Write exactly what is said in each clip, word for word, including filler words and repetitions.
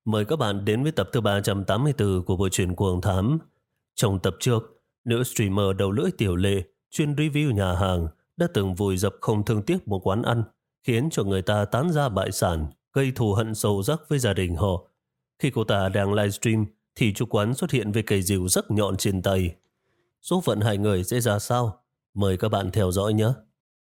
Mời các bạn đến với tập thứ ba trăm tám mươi tư của bộ truyện Cuồng Thám. Trong tập trước, nữ streamer đầu lưỡi Tiểu Lệ chuyên review nhà hàng đã từng vùi dập không thương tiếc một quán ăn, khiến cho người ta tán ra bại sản, gây thù hận sâu sắc với gia đình họ. Khi cô ta đang livestream thì chủ quán xuất hiện với cây rìu sắc nhọn trên tay. Số phận hai người sẽ ra sao? Mời các bạn theo dõi nhé.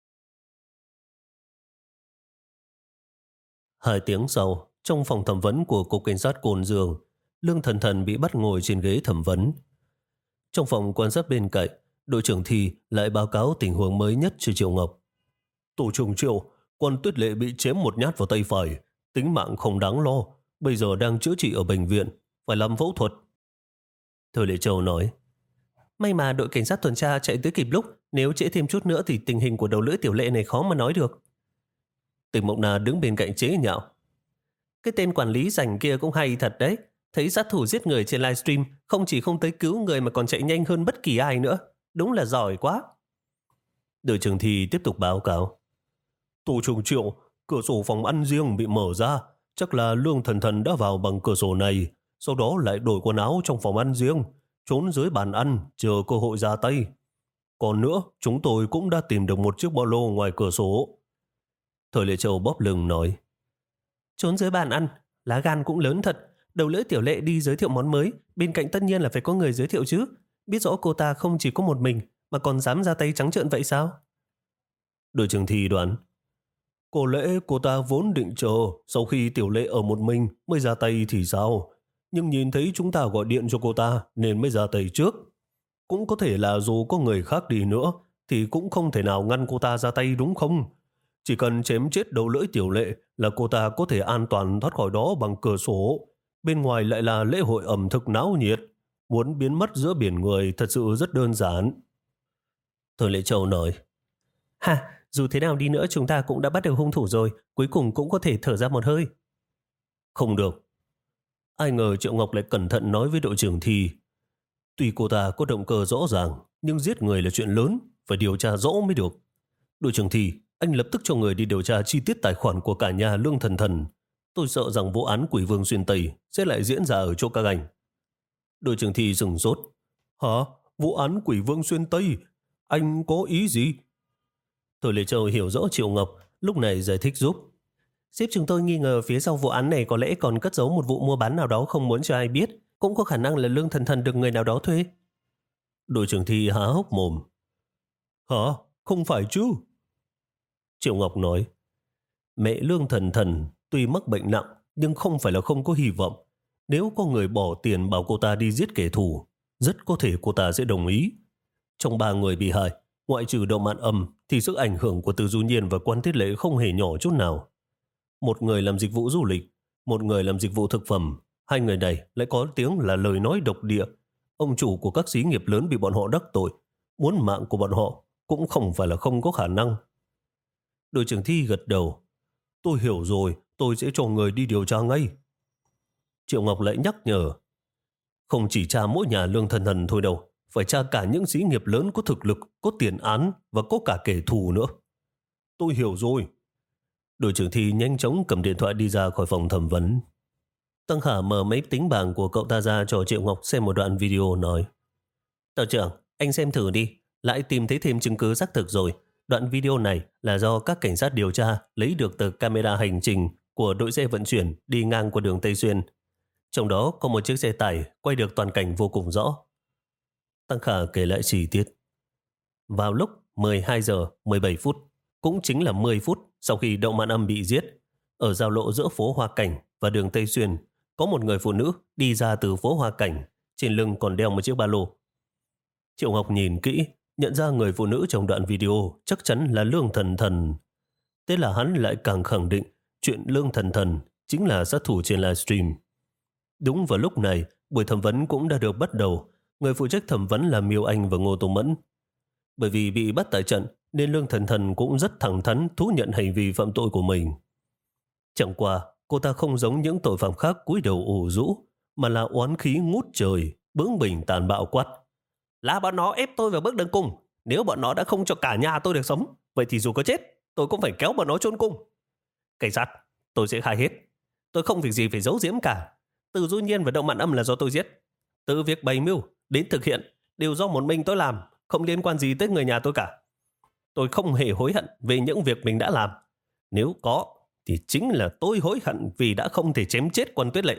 Hai tiếng sau, trong phòng thẩm vấn của Cục Cảnh sát Cồn Dương, Lương Thần Thần bị bắt ngồi trên ghế thẩm vấn. Trong phòng quan sát bên cạnh, đội trưởng Thi lại báo cáo tình huống mới nhất cho Triệu Ngọc. Tổ trưởng Triệu, quan Tuyết Lệ bị chém một nhát vào tay phải, tính mạng không đáng lo, bây giờ đang chữa trị ở bệnh viện, phải làm phẫu thuật. Thời Lệ Châu nói, may mà đội cảnh sát tuần tra chạy tới kịp lúc, nếu trễ thêm chút nữa thì tình hình của đầu lưỡi Tiểu Lệ này khó mà nói được. Tịch Mộng Na đứng bên cạnh chế nhạo, cái tên quản lý rảnh kia cũng hay thật đấy, thấy sát thủ giết người trên livestream không chỉ không tới cứu người mà còn chạy nhanh hơn bất kỳ ai nữa, đúng là giỏi quá. Đội trưởng Thi tiếp tục báo cáo, tổ trưởng Triệu, cửa sổ phòng ăn riêng bị mở ra, chắc là Lương Thần Thần đã vào bằng cửa sổ này, sau đó lại đổi quần áo trong phòng ăn riêng, trốn dưới bàn ăn chờ cơ hội ra tay. Còn nữa, chúng tôi cũng đã tìm được một chiếc ba lô ngoài cửa sổ. Thời Lệ Châu bóp lưng nói, trốn dưới bàn ăn, lá gan cũng lớn thật. Đầu lưỡi Tiểu Lệ đi giới thiệu món mới, bên cạnh tất nhiên là phải có người giới thiệu chứ. Biết rõ cô ta không chỉ có một mình mà còn dám ra tay trắng trợn vậy sao? Đội trưởng Thi đoán, có lẽ cô ta vốn định chờ sau khi Tiểu Lệ ở một mình mới ra tay thì sao, nhưng nhìn thấy chúng ta gọi điện cho cô ta nên mới ra tay trước. Cũng có thể là dù có người khác đi nữa thì cũng không thể nào ngăn cô ta ra tay, đúng không? Chỉ cần chém chết đầu lưỡi Tiểu Lệ là cô ta có thể an toàn thoát khỏi đó bằng cửa sổ. Bên ngoài lại là lễ hội ẩm thực náo nhiệt. Muốn biến mất giữa biển người thật sự rất đơn giản. Thời Lệ Châu nói, ha, dù thế nào đi nữa chúng ta cũng đã bắt được hung thủ rồi, cuối cùng cũng có thể thở ra một hơi. Không được. Ai ngờ Triệu Ngọc lại cẩn thận nói với đội trưởng Thi, tuy cô ta có động cơ rõ ràng, nhưng giết người là chuyện lớn, phải điều tra rõ mới được. Đội trưởng Thi, anh lập tức cho người đi điều tra chi tiết tài khoản của cả nhà Lương Thần Thần. Tôi sợ rằng vụ án Quỷ Vương Xuyên Tây sẽ lại diễn ra ở chỗ các anh. Đội trưởng Thi sửng sốt. Hả? Vụ án Quỷ Vương Xuyên Tây? Anh có ý gì? Thời Lệ Châu hiểu rõ Triệu Ngọc, lúc này giải thích giúp. Sếp chúng tôi nghi ngờ phía sau vụ án này có lẽ còn cất giấu một vụ mua bán nào đó không muốn cho ai biết. Cũng có khả năng là Lương Thần Thần được người nào đó thuê. Đội trưởng Thi há hốc mồm. Hả? Không phải chứ? Triệu Ngọc nói, mẹ Lương Thần Thần tuy mắc bệnh nặng nhưng không phải là không có hy vọng. Nếu có người bỏ tiền bảo cô ta đi giết kẻ thù, rất có thể cô ta sẽ đồng ý. Trong ba người bị hại, ngoại trừ Đậu Mạn Âm thì sức ảnh hưởng của Từ Du Nhiên và Quan Tiết Lệ không hề nhỏ chút nào. Một người làm dịch vụ du lịch, một người làm dịch vụ thực phẩm. Hai người này lại có tiếng là lời nói độc địa. Ông chủ của các xí nghiệp lớn bị bọn họ đắc tội, muốn mạng của bọn họ cũng không phải là không có khả năng. Đội trưởng Thi gật đầu. Tôi hiểu rồi, tôi sẽ cho người đi điều tra ngay. Triệu Ngọc lại nhắc nhở, không chỉ tra mỗi nhà Lương Thần Thần thôi đâu, phải tra cả những xí nghiệp lớn có thực lực, có tiền án và có cả kẻ thù nữa. Tôi hiểu rồi. Đội trưởng Thi nhanh chóng cầm điện thoại đi ra khỏi phòng thẩm vấn. Tăng Khả mở máy tính bảng của cậu ta ra cho Triệu Ngọc xem một đoạn video, nói, Tàu trưởng, anh xem thử đi, lại tìm thấy thêm chứng cứ xác thực rồi. Đoạn video này là do các cảnh sát điều tra lấy được từ camera hành trình của đội xe vận chuyển đi ngang qua đường Tây Xuyên. Trong đó có một chiếc xe tải quay được toàn cảnh vô cùng rõ. Tăng Khả kể lại chi tiết. Vào lúc mười hai giờ mười bảy phút, cũng chính là mười phút sau khi Đậu Mạn Âm bị giết, ở giao lộ giữa phố Hoa Cảnh và đường Tây Xuyên, có một người phụ nữ đi ra từ phố Hoa Cảnh, trên lưng còn đeo một chiếc ba lô. Triệu Ngọc nhìn kỹ, nhận ra người phụ nữ trong đoạn video chắc chắn là Lương Thần Thần. Thế là hắn lại càng khẳng định chuyện Lương Thần Thần chính là sát thủ trên livestream. Đúng vào lúc này, buổi thẩm vấn cũng đã được bắt đầu. Người phụ trách thẩm vấn là Miêu Anh và Ngô Tô Mẫn. Bởi vì bị bắt tại trận nên Lương Thần Thần cũng rất thẳng thắn thú nhận hành vi phạm tội của mình. Chẳng qua, cô ta không giống những tội phạm khác cúi đầu ủ rũ, mà là oán khí ngút trời, bướng bỉnh tàn bạo quát. Là bọn nó ép tôi vào bước đường cùng. Nếu bọn nó đã không cho cả nhà tôi được sống, vậy thì dù có chết, tôi cũng phải kéo bọn nó chôn cùng. Cảnh sát, tôi sẽ khai hết. Tôi không việc gì phải giấu giếm cả. Từ Du Nhiên và Đậu Mạn Âm là do tôi giết. Từ việc bày mưu đến thực hiện đều do một mình tôi làm, không liên quan gì tới người nhà tôi cả. Tôi không hề hối hận về những việc mình đã làm. Nếu có, thì chính là tôi hối hận vì đã không thể chém chết Quan Tuyết Lệ.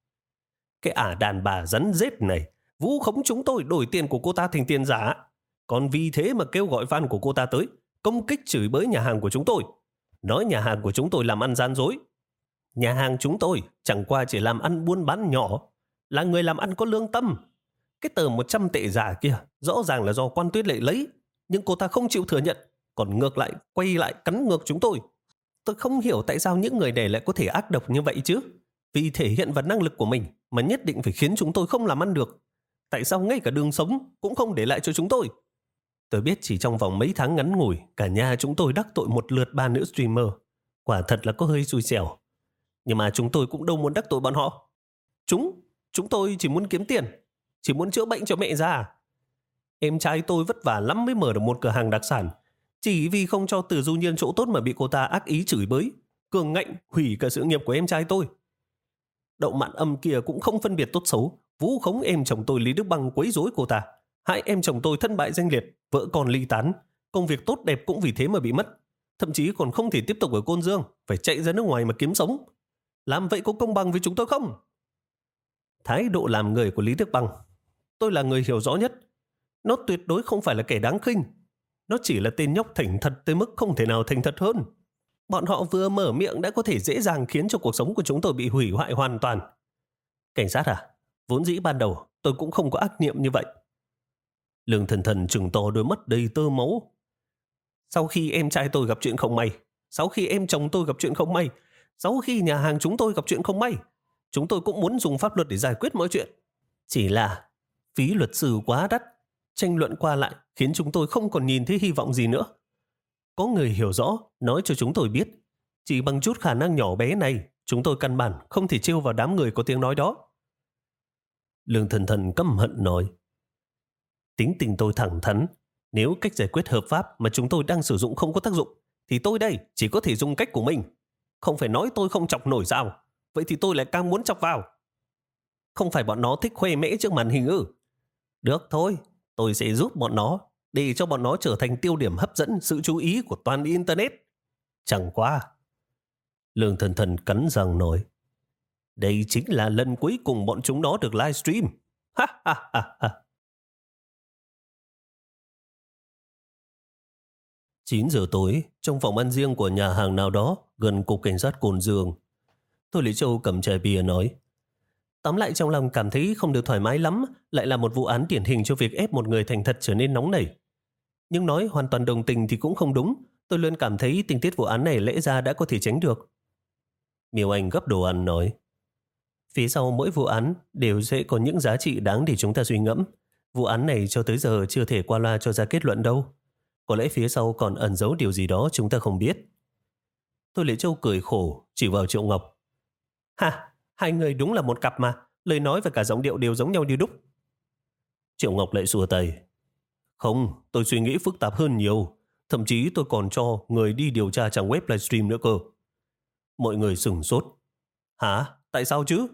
Cái ả đàn bà rắn rết này vu khống chúng tôi đổi tiền của cô ta thành tiền giả. Còn vì thế mà kêu gọi fan của cô ta tới, công kích chửi bới nhà hàng của chúng tôi. Nói nhà hàng của chúng tôi làm ăn gian dối. Nhà hàng chúng tôi chẳng qua chỉ làm ăn buôn bán nhỏ, là người làm ăn có lương tâm. Cái tờ một trăm tệ giả kia rõ ràng là do Quan Tuyết Lệ lấy, nhưng cô ta không chịu thừa nhận, còn ngược lại quay lại cắn ngược chúng tôi. Tôi không hiểu tại sao những người này lại có thể ác độc như vậy chứ. Vì thể hiện vào năng lực của mình mà nhất định phải khiến chúng tôi không làm ăn được. Tại sao ngay cả đường sống cũng không để lại cho chúng tôi? Tôi biết chỉ trong vòng mấy tháng ngắn ngủi, cả nhà chúng tôi đắc tội một lượt ba nữ streamer. Quả thật là có hơi xui xẻo. Nhưng mà chúng tôi cũng đâu muốn đắc tội bọn họ. Chúng, chúng tôi chỉ muốn kiếm tiền, chỉ muốn chữa bệnh cho mẹ già. Em trai tôi vất vả lắm mới mở được một cửa hàng đặc sản. Chỉ vì không cho Từ Du Nhiên chỗ tốt mà bị cô ta ác ý chửi bới, cường ngạnh hủy cả sự nghiệp của em trai tôi. Đậu Mạn Âm kia cũng không phân biệt tốt xấu, vu khống em chồng tôi Lý Đức Băng quấy rối cô ta, hại em chồng tôi thân bại danh liệt, vợ con ly tán, công việc tốt đẹp cũng vì thế mà bị mất, thậm chí còn không thể tiếp tục ở Côn Dương, phải chạy ra nước ngoài mà kiếm sống. Làm vậy có công bằng với chúng tôi không? Thái độ làm người của Lý Đức Băng, tôi là người hiểu rõ nhất. Nó tuyệt đối không phải là kẻ đáng khinh. Nó chỉ là tên nhóc thành thật tới mức không thể nào thành thật hơn. Bọn họ vừa mở miệng đã có thể dễ dàng khiến cho cuộc sống của chúng tôi bị hủy hoại hoàn toàn. Cảnh sát à? Vốn dĩ ban đầu tôi cũng không có ác niệm như vậy. Lương Thần Thần trừng to đôi mắt đầy tơ máu. Sau khi em trai tôi gặp chuyện không may, sau khi em chồng tôi gặp chuyện không may, sau khi nhà hàng chúng tôi gặp chuyện không may, chúng tôi cũng muốn dùng pháp luật để giải quyết mọi chuyện. Chỉ là phí luật sư quá đắt, tranh luận qua lại khiến chúng tôi không còn nhìn thấy hy vọng gì nữa. Có người hiểu rõ, nói cho chúng tôi biết, chỉ bằng chút khả năng nhỏ bé này, chúng tôi căn bản không thể trêu vào đám người có tiếng nói đó. Lương Thần Thần căm hận nói, tính tình tôi thẳng thắn, nếu cách giải quyết hợp pháp mà chúng tôi đang sử dụng không có tác dụng, thì tôi đây chỉ có thể dùng cách của mình. Không phải nói tôi không chọc nổi sao? Vậy thì tôi lại càng muốn chọc vào. Không phải bọn nó thích khoe mẽ trước màn hình ư? Được thôi, tôi sẽ giúp bọn nó, để cho bọn nó trở thành tiêu điểm hấp dẫn sự chú ý của toàn Internet. Chẳng qua. Lương Thần Thần cắn răng nói, đây chính là lần cuối cùng bọn chúng nó được livestream. Ha ha ha ha. chín giờ tối, trong phòng ăn riêng của nhà hàng nào đó gần cục cảnh sát Cồn Dương, Thôi Lý Châu cầm chai bia nói, tóm lại trong lòng cảm thấy không được thoải mái lắm, lại là một vụ án điển hình cho việc ép một người thành thật trở nên nóng nảy. Nhưng nói hoàn toàn đồng tình thì cũng không đúng, tôi luôn cảm thấy tình tiết vụ án này lẽ ra đã có thể tránh được. Miêu Anh gấp đồ ăn nói, phía sau mỗi vụ án đều sẽ có những giá trị đáng để chúng ta suy ngẫm. Vụ án này cho tới giờ chưa thể qua loa cho ra kết luận đâu. Có lẽ phía sau còn ẩn giấu điều gì đó chúng ta không biết. Thôi Lệ Châu cười khổ, chỉ vào Triệu Ngọc. Ha, hai người đúng là một cặp mà, lời nói và cả giọng điệu đều giống nhau như đúc. Triệu Ngọc lại xua tay. Không, tôi suy nghĩ phức tạp hơn nhiều. Thậm chí tôi còn cho người đi điều tra trang web livestream nữa cơ. Mọi người sửng sốt. Hả? Tại sao chứ?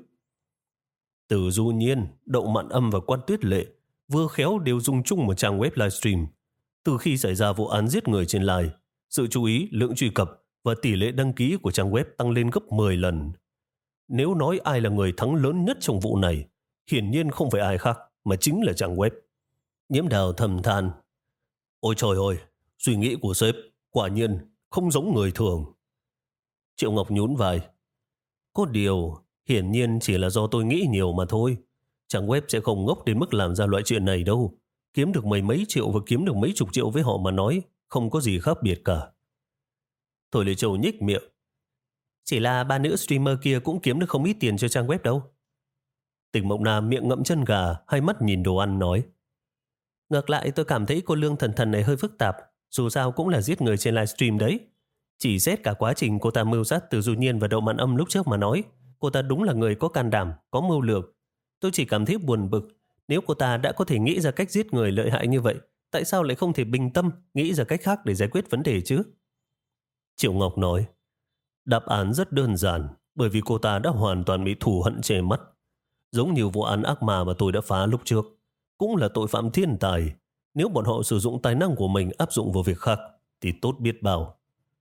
Từ Du Nhiên, Đậu Mạn Âm và Quan Tuyết Lệ vừa khéo đều dùng chung một trang web livestream. Từ khi xảy ra vụ án giết người trên live, sự chú ý, lượng truy cập và tỷ lệ đăng ký của trang web tăng lên gấp mười lần. Nếu nói ai là người thắng lớn nhất trong vụ này, hiển nhiên không phải ai khác mà chính là trang web. Nhiễm Đào thầm than. Ôi trời ơi, suy nghĩ của sếp quả nhiên không giống người thường. Triệu Ngọc nhún vai. Có điều, hiển nhiên chỉ là do tôi nghĩ nhiều mà thôi. Trang web sẽ không ngốc đến mức làm ra loại chuyện này đâu. Kiếm được mấy mấy triệu và kiếm được mấy chục triệu với họ mà nói, không có gì khác biệt cả. Thôi Lê Châu nhích miệng. Chỉ là ba nữ streamer kia cũng kiếm được không ít tiền cho trang web đâu. Tỉnh Mộng Nam miệng ngậm chân gà, hai mắt nhìn đồ ăn nói. Ngược lại tôi cảm thấy cô Lương Thần Thần này hơi phức tạp, dù sao cũng là giết người trên livestream đấy. Chỉ xét cả quá trình cô ta mưu sát Từ Du Nhiên và Đậu Mạn Âm lúc trước mà nói, cô ta đúng là người có can đảm, có mưu lược. Tôi chỉ cảm thấy buồn bực, nếu cô ta đã có thể nghĩ ra cách giết người lợi hại như vậy, tại sao lại không thể bình tâm nghĩ ra cách khác để giải quyết vấn đề chứ? Triệu Ngọc nói, đáp án rất đơn giản, bởi vì cô ta đã hoàn toàn bị thù hận che mắt. giống như vụ án ác ma mà tôi đã phá lúc trước. Cũng là tội phạm thiên tài. Nếu bọn họ sử dụng tài năng của mình áp dụng vào việc khác, thì tốt biết bao.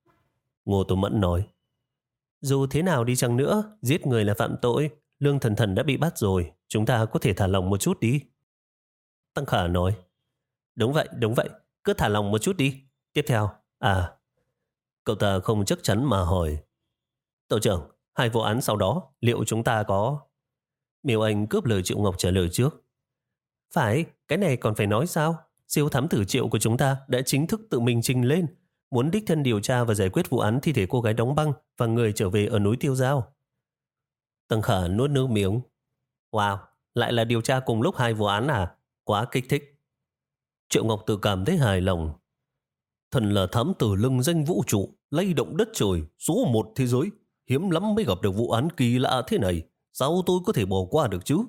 Ngô Tô Mẫn nói, dù thế nào đi chăng nữa, giết người là phạm tội. Lương Thần Thần đã bị bắt rồi, chúng ta có thể thả lòng một chút đi. Tăng Khả nói, đúng vậy, đúng vậy, cứ thả lòng một chút đi. Tiếp theo, à, cậu ta không chắc chắn mà hỏi, tổ trưởng, hai vụ án sau đó, liệu chúng ta có... Miêu Anh cướp lời Triệu Ngọc trả lời trước. Phải, cái này còn phải nói sao? Siêu thám tử Triệu của chúng ta đã chính thức tự mình trình lên, muốn đích thân điều tra và giải quyết vụ án thi thể cô gái đóng băng và người trở về ở núi Tiêu Giao. Tăng Khả nuốt nước miếng. Wow, lại là điều tra cùng lúc hai vụ án à? Quá kích thích. Triệu Ngọc tự cảm thấy hài lòng. Thần là thám tử lừng danh vũ trụ, lay động đất trời, số một thế giới. Hiếm lắm mới gặp được vụ án kỳ lạ thế này. Sao tôi có thể bỏ qua được chứ?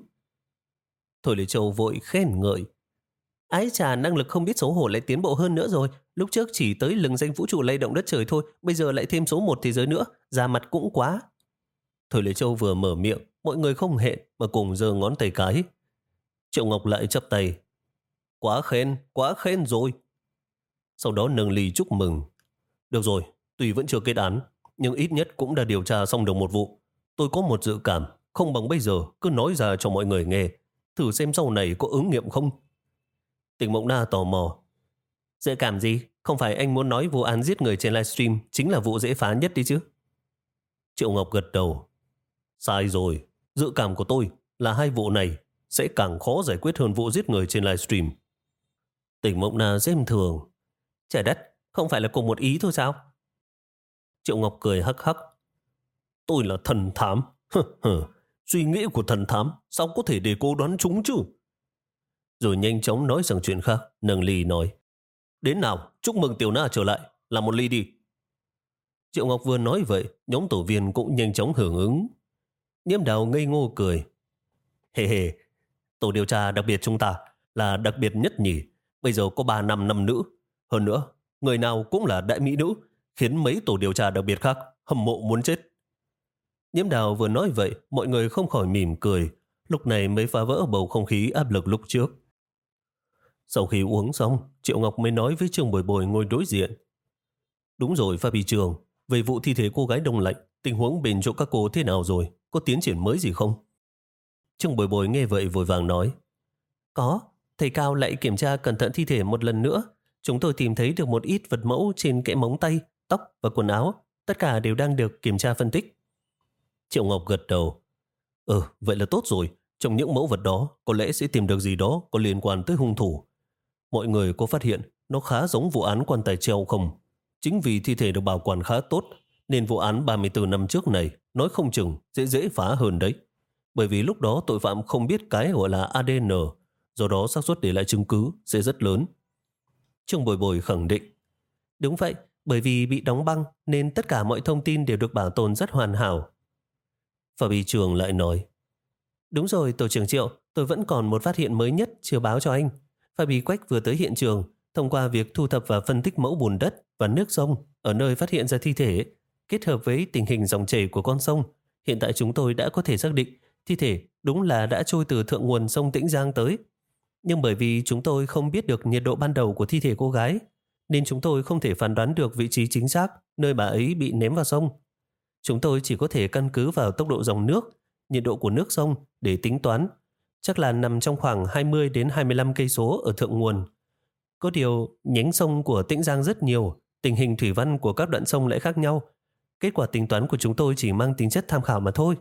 Thôi Lê Châu vội khen ngợi. Ái chà, năng lực không biết xấu hổ lại tiến bộ hơn nữa rồi. Lúc trước chỉ tới lừng danh vũ trụ lay động đất trời thôi, bây giờ lại thêm số một thế giới nữa, ra mặt cũng quá. Thôi Lê Châu vừa mở miệng, mọi người không hẹn mà cùng giơ ngón tay cái. Triệu Ngọc lại chắp tay. Quá khen, quá khen rồi. Sau đó nâng ly chúc mừng. Được rồi, tuy vẫn chưa kết án, nhưng ít nhất cũng đã điều tra xong được một vụ. Tôi có một dự cảm, không bằng bây giờ cứ nói ra cho mọi người nghe, thử xem sau này có ứng nghiệm không. Tỉnh Mộng Na tò mò. Dự cảm gì? Không phải anh muốn nói vụ án giết người trên livestream chính là vụ dễ phá nhất đi chứ? Triệu Ngọc gật đầu. Sai rồi, dự cảm của tôi là hai vụ này sẽ càng khó giải quyết hơn vụ giết người trên livestream. Tỉnh Mộng Na xem thường. Trời đất, không phải là cùng một ý thôi sao? Triệu Ngọc cười hắc hắc. Tôi là thần thám. Suy nghĩ của thần thám sao có thể để cô đoán chúng chứ? Rồi nhanh chóng nói sang chuyện khác, nâng ly nói. Đến nào, chúc mừng Tiểu Na trở lại, làm một ly đi. Triệu Ngọc vừa nói vậy, nhóm tổ viên cũng nhanh chóng hưởng ứng. Nhiễm Đào ngây ngô cười. Hề hề, tổ điều tra đặc biệt chúng ta là đặc biệt nhất nhỉ. Bây giờ có ba nam năm nữ. Hơn nữa, người nào cũng là đại mỹ nữ, khiến mấy tổ điều tra đặc biệt khác hâm mộ muốn chết. Nhiễm Đào vừa nói vậy, mọi người không khỏi mỉm cười. Lúc này mới phá vỡ bầu không khí áp lực lúc trước. Sau khi uống xong, Triệu Ngọc mới nói với Trương Bồi Bồi ngồi đối diện. Đúng rồi Fabi Trường, về vụ thi thể cô gái đông lạnh, tình huống bên chỗ các cô thế nào rồi? Có tiến triển mới gì không? Trương Bồi Bồi nghe vậy vội vàng nói. Có, thầy Cao lại kiểm tra cẩn thận thi thể một lần nữa. Chúng tôi tìm thấy được một ít vật mẫu trên kẽ móng tay, tóc và quần áo. Tất cả đều đang được kiểm tra phân tích. Triệu Ngọc gật đầu. Ừ, vậy là tốt rồi. Trong những mẫu vật đó, có lẽ sẽ tìm được gì đó có liên quan tới hung thủ. Mọi người có phát hiện nó khá giống vụ án quan tài treo không? Chính vì thi thể được bảo quản khá tốt, nên vụ án ba mươi tư năm trước này nói không chừng sẽ dễ phá hơn đấy. Bởi vì lúc đó tội phạm không biết cái gọi là a đê en, do đó xác suất để lại chứng cứ sẽ rất lớn. Trương Bồi Bồi khẳng định. Đúng vậy, bởi vì bị đóng băng nên tất cả mọi thông tin đều được bảo tồn rất hoàn hảo. Fabi Trường lại nói. Đúng rồi, tổ trưởng Triệu, tôi vẫn còn một phát hiện mới nhất chưa báo cho anh. Fabi Quách vừa tới hiện trường, thông qua việc thu thập và phân tích mẫu bùn đất và nước sông ở nơi phát hiện ra thi thể, kết hợp với tình hình dòng chảy của con sông, hiện tại chúng tôi đã có thể xác định thi thể đúng là đã trôi từ thượng nguồn sông Tĩnh Giang tới. Nhưng bởi vì chúng tôi không biết được nhiệt độ ban đầu của thi thể cô gái, nên chúng tôi không thể phán đoán được vị trí chính xác nơi bà ấy bị ném vào sông. Chúng tôi chỉ có thể căn cứ vào tốc độ dòng nước, nhiệt độ của nước sông để tính toán. Chắc là nằm trong khoảng hai mươi đến hai mươi lăm cây số ở thượng nguồn. Có điều, nhánh sông của Tĩnh Giang rất nhiều, tình hình thủy văn của các đoạn sông lại khác nhau. Kết quả tính toán của chúng tôi chỉ mang tính chất tham khảo mà thôi.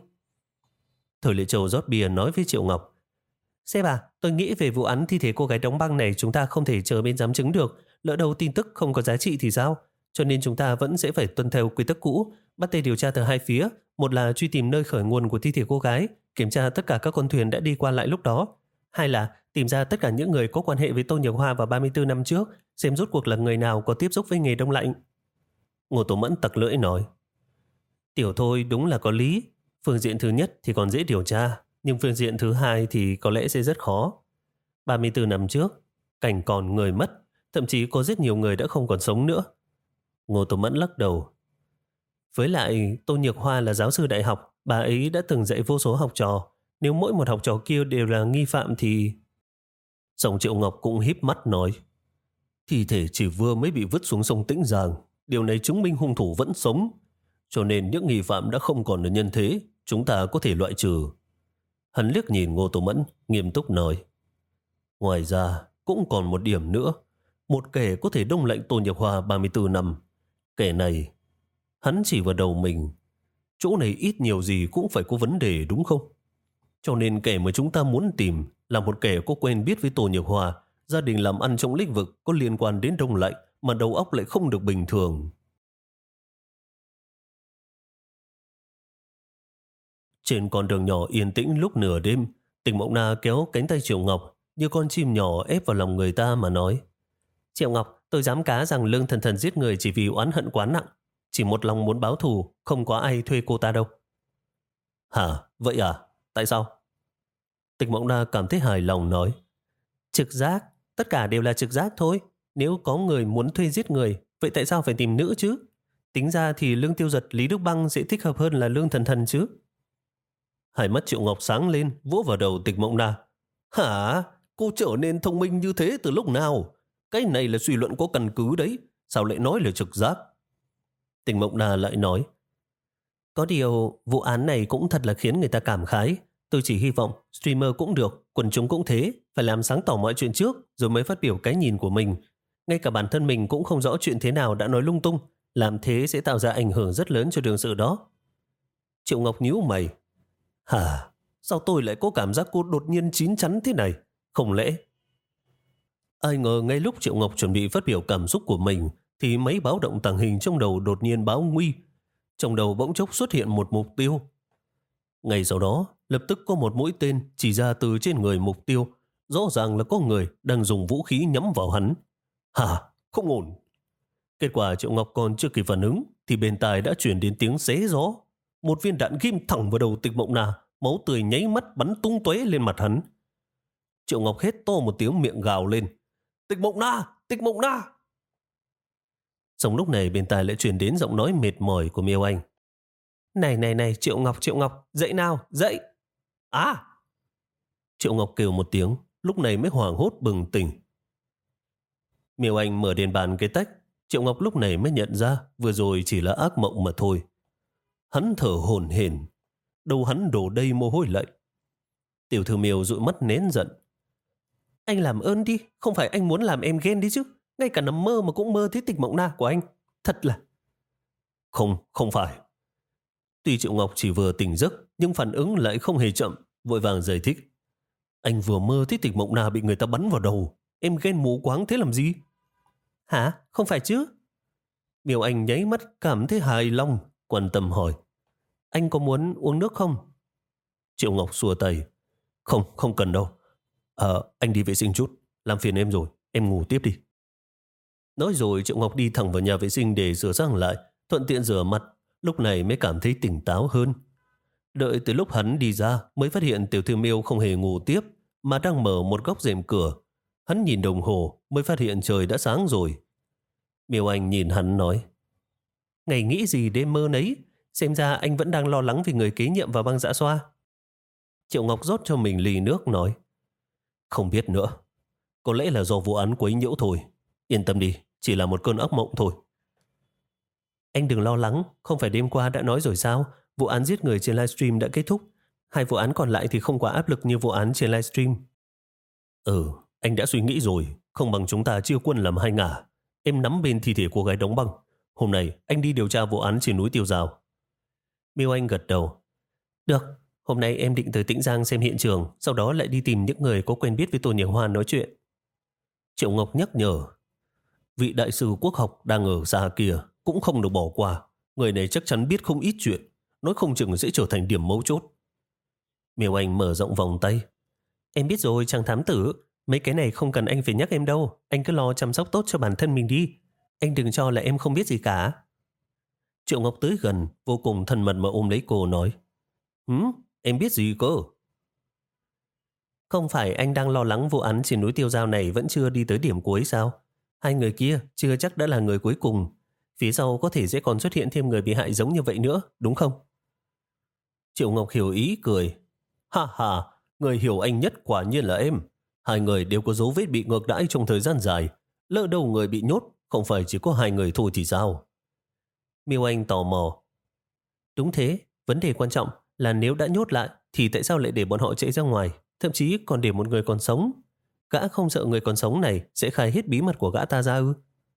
Thời Lệ Châu rót bia nói với Triệu Ngọc. Sếp à, tôi nghĩ về vụ án thi thể cô gái đóng băng này chúng ta không thể chờ bên giám chứng được. Lỡ đâu tin tức không có giá trị thì sao? Cho nên chúng ta vẫn sẽ phải tuân theo quy tắc cũ, bắt tay điều tra từ hai phía. Một là truy tìm nơi khởi nguồn của thi thể cô gái, kiểm tra tất cả các con thuyền đã đi qua lại lúc đó. Hai là tìm ra tất cả những người có quan hệ với Tô Nhược Hoa vào ba mươi tư năm trước, xem rốt cuộc là người nào có tiếp xúc với nghề đông lạnh. Ngô Tổ Mẫn tặc lưỡi nói. Tiểu Thôi đúng là có lý. Phương diện thứ nhất thì còn dễ điều tra, nhưng phương diện thứ hai thì có lẽ sẽ rất khó. ba mươi tư năm trước, cảnh còn người mất, thậm chí có rất nhiều người đã không còn sống nữa. Ngô Tổ Mẫn lắc đầu. Với lại, Tô Nhược Hoa là giáo sư đại học, bà ấy đã từng dạy vô số học trò. Nếu mỗi một học trò kia đều là nghi phạm thì... Giọng Triệu Ngọc cũng híp mắt nói, thi thể chỉ vừa mới bị vứt xuống sông Tĩnh Giang. Điều này chứng minh hung thủ vẫn sống. Cho nên những nghi phạm đã không còn ở nhân thế, chúng ta có thể loại trừ. Hắn liếc nhìn Ngô Tổ Mẫn, nghiêm túc nói. Ngoài ra, cũng còn một điểm nữa. Một kẻ có thể đông lạnh Tô Nhược Hoa ba mươi tư năm. Kẻ này, hắn chỉ vào đầu mình. Chỗ này ít nhiều gì cũng phải có vấn đề đúng không? Cho nên kẻ mà chúng ta muốn tìm là một kẻ có quen biết với Tô Nhược Hoa, gia đình làm ăn trong lĩnh vực có liên quan đến đông lạnh mà đầu óc lại không được bình thường. Trên con đường nhỏ yên tĩnh lúc nửa đêm, Tịch Mộng Na kéo cánh tay Triệu Ngọc như con chim nhỏ ép vào lòng người ta mà nói. Triệu Ngọc, tôi dám cá rằng Lương Thần Thần giết người chỉ vì oán hận quá nặng. Chỉ một lòng muốn báo thù, không có ai thuê cô ta đâu. Hả? Vậy à? Tại sao? Tịch Mộng Na cảm thấy hài lòng nói. Trực giác, tất cả đều là trực giác thôi. Nếu có người muốn thuê giết người, vậy tại sao phải tìm nữ chứ? Tính ra thì Lương Tiêu Giật, Lý Đức Băng sẽ thích hợp hơn là Lương Thần Thần chứ. Hai mắt Triệu Ngọc sáng lên, vỗ vào đầu Tịch Mộng Na. Hả? Cô trở nên thông minh như thế từ lúc nào? Cái này là suy luận có căn cứ đấy. Sao lại nói là trực giác? Tịch Mộng Na lại nói. Có điều, vụ án này cũng thật là khiến người ta cảm khái. Tôi chỉ hy vọng streamer cũng được, quần chúng cũng thế, phải làm sáng tỏ mọi chuyện trước rồi mới phát biểu cái nhìn của mình. Ngay cả bản thân mình cũng không rõ chuyện thế nào đã nói lung tung, làm thế sẽ tạo ra ảnh hưởng rất lớn cho đương sự đó. Triệu Ngọc nhíu mày. Hả? Sao tôi lại có cảm giác cô đột nhiên chín chắn thế này? Không lẽ... Ai ngờ ngay lúc Triệu Ngọc chuẩn bị phát biểu cảm xúc của mình thì mấy báo động tàng hình trong đầu đột nhiên báo nguy. Trong đầu bỗng chốc xuất hiện một mục tiêu. Ngay sau đó, lập tức có một mũi tên chỉ ra từ trên người mục tiêu. Rõ ràng là có người đang dùng vũ khí nhắm vào hắn. Hả? Không ổn. Kết quả Triệu Ngọc còn chưa kịp phản ứng thì bên tai đã chuyển đến tiếng xé gió. Một viên đạn ghim thẳng vào đầu Tịch Mộng Na, máu tươi nháy mắt bắn tung tóe lên mặt hắn. Triệu Ngọc hét to một tiếng, miệng gào lên. Tịch Mộng Na! Tịch Mộng Na! Trong lúc này bên tai lại truyền đến giọng nói mệt mỏi của Miêu Anh. Này này này Triệu Ngọc, Triệu Ngọc, dậy nào, dậy! À! Triệu Ngọc kêu một tiếng, lúc này mới hoảng hốt bừng tỉnh. Miêu Anh mở đèn bàn cái tách, Triệu Ngọc lúc này mới nhận ra vừa rồi chỉ là ác mộng mà thôi. Hắn thở hổn hển, đầu hắn đổ đầy mồ hôi lạnh. Tiểu thư Miêu dụi mắt nén giận. Anh làm ơn đi, không phải anh muốn làm em ghen đi chứ. Ngay cả nằm mơ mà cũng mơ thấy Tịch Mộng Na của anh. Thật là... Không, không phải. Tuy Triệu Ngọc chỉ vừa tỉnh giấc, nhưng phản ứng lại không hề chậm, vội vàng giải thích. Anh vừa mơ thấy Tịch Mộng Na bị người ta bắn vào đầu. Em ghen mù quáng thế làm gì? Hả? Không phải chứ? Miêu Anh nháy mắt cảm thấy hài lòng, quan tâm hỏi. Anh có muốn uống nước không? Triệu Ngọc xua tay. Không, không cần đâu. Ờ, anh đi vệ sinh chút. Làm phiền em rồi, em ngủ tiếp đi. Nói rồi Triệu Ngọc đi thẳng vào nhà vệ sinh để rửa răng lại, thuận tiện rửa mặt. Lúc này mới cảm thấy tỉnh táo hơn. Đợi tới lúc hắn đi ra mới phát hiện Tiểu Thư Miêu không hề ngủ tiếp mà đang mở một góc rèm cửa. Hắn nhìn đồng hồ mới phát hiện trời đã sáng rồi. Miêu Anh nhìn hắn nói. Ngày nghĩ gì đêm mơ nấy, xem ra anh vẫn đang lo lắng vì người kế nhiệm vào băng Dạ Xoa. Triệu Ngọc rót cho mình ly nước nói. Không biết nữa, có lẽ là do vụ án quấy nhiễu thôi. Yên tâm đi, chỉ là một cơn ác mộng thôi. Anh đừng lo lắng, không phải đêm qua đã nói rồi sao, vụ án giết người trên livestream đã kết thúc. Hai vụ án còn lại thì không quá áp lực như vụ án trên livestream. Ừ, anh đã suy nghĩ rồi, không bằng chúng ta chia quân làm hai ngả. Em nắm bên thi thể cô gái đóng băng. Hôm nay anh đi điều tra vụ án trên núi Tiêu Dao. Miêu Anh gật đầu. Được, hôm nay em định tới Tĩnh Giang xem hiện trường, sau đó lại đi tìm những người có quen biết với Tô Nhược Hoa nói chuyện. Triệu Ngọc nhắc nhở. Vị đại sư quốc học đang ở xa kia cũng không được bỏ qua. Người này chắc chắn biết không ít chuyện, nói không chừng sẽ trở thành điểm mấu chốt. Miêu Anh mở rộng vòng tay. Em biết rồi chàng thám tử, mấy cái này không cần anh phải nhắc em đâu. Anh cứ lo chăm sóc tốt cho bản thân mình đi. Anh đừng cho là em không biết gì cả. Triệu Ngọc tới gần, vô cùng thân mật mà ôm lấy cô nói. Hửm, em biết gì cơ? Không phải anh đang lo lắng vụ án trên núi Tiêu Dao này vẫn chưa đi tới điểm cuối sao? Hai người kia chưa chắc đã là người cuối cùng. Phía sau có thể sẽ còn xuất hiện thêm người bị hại giống như vậy nữa, đúng không? Triệu Ngọc hiểu ý cười. Ha ha, người hiểu anh nhất quả nhiên là em. Hai người đều có dấu vết bị ngược đãi trong thời gian dài. Lỡ đâu người bị nhốt, không phải chỉ có hai người thôi thì sao? Miêu Anh tò mò. Đúng thế, vấn đề quan trọng là nếu đã nhốt lại thì tại sao lại để bọn họ chạy ra ngoài, thậm chí còn để một người còn sống? Gã không sợ người còn sống này sẽ khai hết bí mật của gã ta ra ư?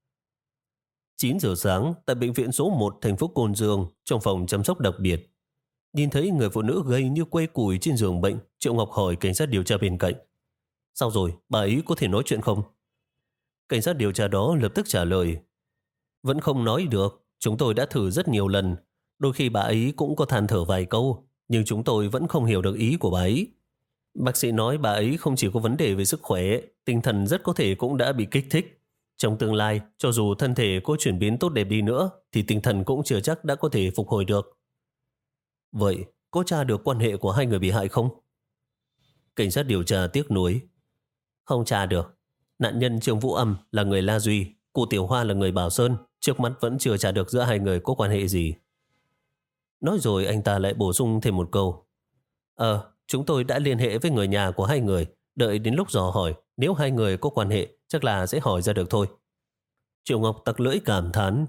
chín giờ sáng tại bệnh viện số một thành phố Cồn Dương trong phòng chăm sóc đặc biệt. Nhìn thấy người phụ nữ gầy như que củi trên giường bệnh, Triệu Ngọc hỏi cảnh sát điều tra bên cạnh. Sao rồi, bà ấy có thể nói chuyện không? Cảnh sát điều tra đó lập tức trả lời. Vẫn không nói được, chúng tôi đã thử rất nhiều lần. Đôi khi bà ấy cũng có than thở vài câu, nhưng chúng tôi vẫn không hiểu được ý của bà ấy. Bác sĩ nói bà ấy không chỉ có vấn đề về sức khỏe, tinh thần rất có thể cũng đã bị kích thích. Trong tương lai, cho dù thân thể có chuyển biến tốt đẹp đi nữa, thì tinh thần cũng chưa chắc đã có thể phục hồi được. Vậy, có tra được quan hệ của hai người bị hại không? Cảnh sát điều tra tiếc nuối. Không tra được. Nạn nhân Trương Vũ Âm là người La Duy, cụ Tiểu Hoa là người Bảo Sơn, trước mắt vẫn chưa tra được giữa hai người có quan hệ gì. Nói rồi anh ta lại bổ sung thêm một câu. Ờ, chúng tôi đã liên hệ với người nhà của hai người, đợi đến lúc dò hỏi, nếu hai người có quan hệ, chắc là sẽ hỏi ra được thôi. Triệu Ngọc tặc lưỡi cảm thán.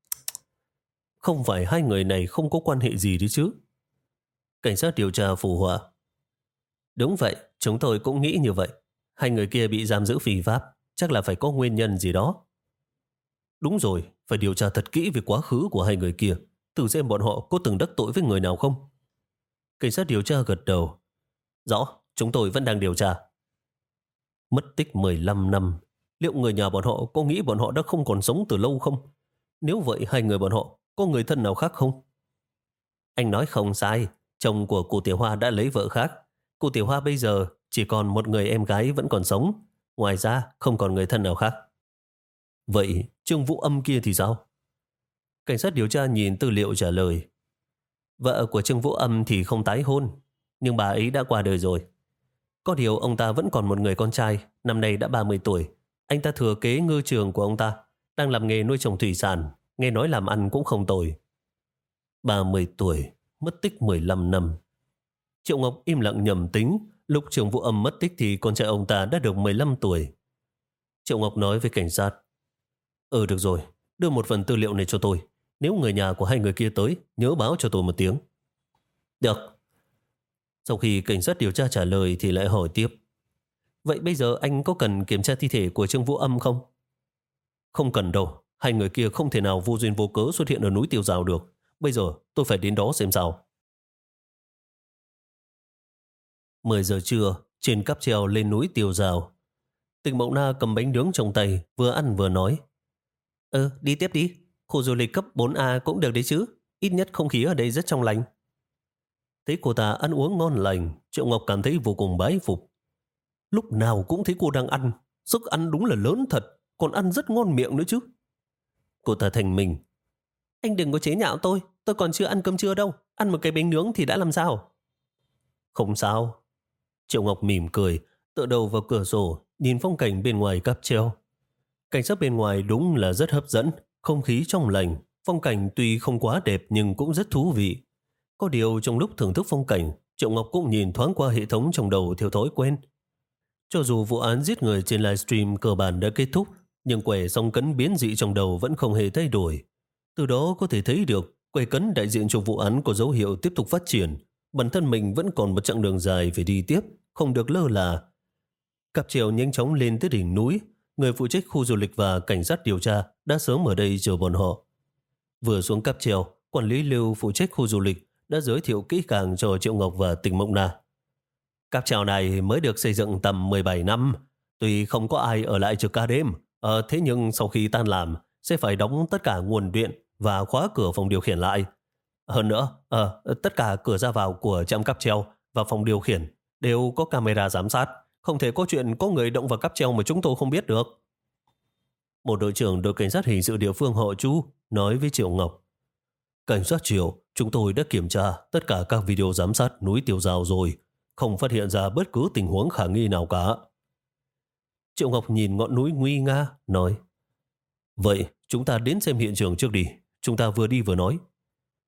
Không phải hai người này không có quan hệ gì đấy chứ? Cảnh sát điều tra phụ họa. Đúng vậy, chúng tôi cũng nghĩ như vậy. Hai người kia bị giam giữ phi pháp, chắc là phải có nguyên nhân gì đó. Đúng rồi, phải điều tra thật kỹ về quá khứ của hai người kia, thử xem bọn họ có từng đắc tội với người nào không. Cảnh sát điều tra gật đầu. Rõ, chúng tôi vẫn đang điều tra. Mất tích mười lăm năm, liệu người nhà bọn họ có nghĩ bọn họ đã không còn sống từ lâu không? Nếu vậy hai người bọn họ có người thân nào khác không? Anh nói không sai, chồng của cô Tiểu Hoa đã lấy vợ khác. Cô Tiểu Hoa bây giờ chỉ còn một người em gái vẫn còn sống. Ngoài ra không còn người thân nào khác. Vậy Trương Vũ Âm kia thì sao? Cảnh sát điều tra nhìn tư liệu trả lời. Vợ của Trương Vũ Âm thì không tái hôn, nhưng bà ấy đã qua đời rồi. Có điều ông ta vẫn còn một người con trai, năm nay đã ba mươi tuổi. Anh ta thừa kế ngư trường của ông ta, đang làm nghề nuôi trồng thủy sản, nghe nói làm ăn cũng không tồi. ba mươi tuổi, mất tích mười lăm năm. Triệu Ngọc im lặng nhầm tính, lúc Trương Vũ Âm mất tích thì con trai ông ta đã được mười lăm tuổi. Triệu Ngọc nói với cảnh sát. Ừ được rồi, đưa một phần tư liệu này cho tôi. Nếu người nhà của hai người kia tới, nhớ báo cho tôi một tiếng. Được. Sau khi cảnh sát điều tra trả lời thì lại hỏi tiếp. Vậy bây giờ anh có cần kiểm tra thi thể của Trương Vũ Âm không? Không cần đâu, hai người kia không thể nào vô duyên vô cớ xuất hiện ở núi Tiêu Dào được. Bây giờ tôi phải đến đó xem sao. mười giờ trưa, trên cáp treo lên núi Tiêu Dào. Tịch Mộng Na cầm bánh nướng trong tay, vừa ăn vừa nói. Ừ, đi tiếp đi. Khu du lịch cấp bốn A cũng được đấy chứ. Ít nhất không khí ở đây rất trong lành. Thấy cô ta ăn uống ngon lành, Triệu Ngọc cảm thấy vô cùng bái phục. Lúc nào cũng thấy cô đang ăn. Sức ăn đúng là lớn thật, còn ăn rất ngon miệng nữa chứ. Cô ta thành mình. Anh đừng có chế nhạo tôi, tôi còn chưa ăn cơm trưa đâu. Ăn một cái bánh nướng thì đã làm sao? Không sao. Triệu Ngọc mỉm cười, tựa đầu vào cửa sổ, nhìn phong cảnh bên ngoài cáp treo. Cảnh sắc bên ngoài đúng là rất hấp dẫn, không khí trong lành, phong cảnh tuy không quá đẹp nhưng cũng rất thú vị. Có điều trong lúc thưởng thức phong cảnh, Triệu Ngọc cũng nhìn thoáng qua hệ thống trong đầu theo thói quen. Cho dù vụ án giết người trên livestream cơ bản đã kết thúc, nhưng quẻ song cấn biến dị trong đầu vẫn không hề thay đổi. Từ đó có thể thấy được quẻ cấn đại diện cho vụ án có dấu hiệu tiếp tục phát triển. Bản thân mình vẫn còn một chặng đường dài phải đi tiếp, không được lơ là. Cáp treo nhanh chóng lên tới đỉnh núi. Người phụ trách khu du lịch và cảnh sát điều tra đã sớm ở đây chờ bọn họ. Vừa xuống cáp treo, quản lý Lưu phụ trách khu du lịch đã giới thiệu kỹ càng cho Triệu Ngọc và Tịch Mộng Na. Cáp treo này mới được xây dựng tầm mười bảy năm, tuy không có ai ở lại trực ca đêm, ờ, thế nhưng sau khi tan làm sẽ phải đóng tất cả nguồn điện và khóa cửa phòng điều khiển lại. Hơn nữa, ờ, tất cả cửa ra vào của trạm cáp treo và phòng điều khiển đều có camera giám sát, không thể có chuyện có người động vào cáp treo mà chúng tôi không biết được. Một đội trưởng đội cảnh sát hình sự địa phương họ Chu nói với Triệu Ngọc. Cảnh sát Triệu, chúng tôi đã kiểm tra tất cả các video giám sát núi Tiêu Dao rồi, không phát hiện ra bất cứ tình huống khả nghi nào cả. Triệu Ngọc nhìn ngọn núi nguy nga, nói. Vậy chúng ta đến xem hiện trường trước đi, chúng ta vừa đi vừa nói.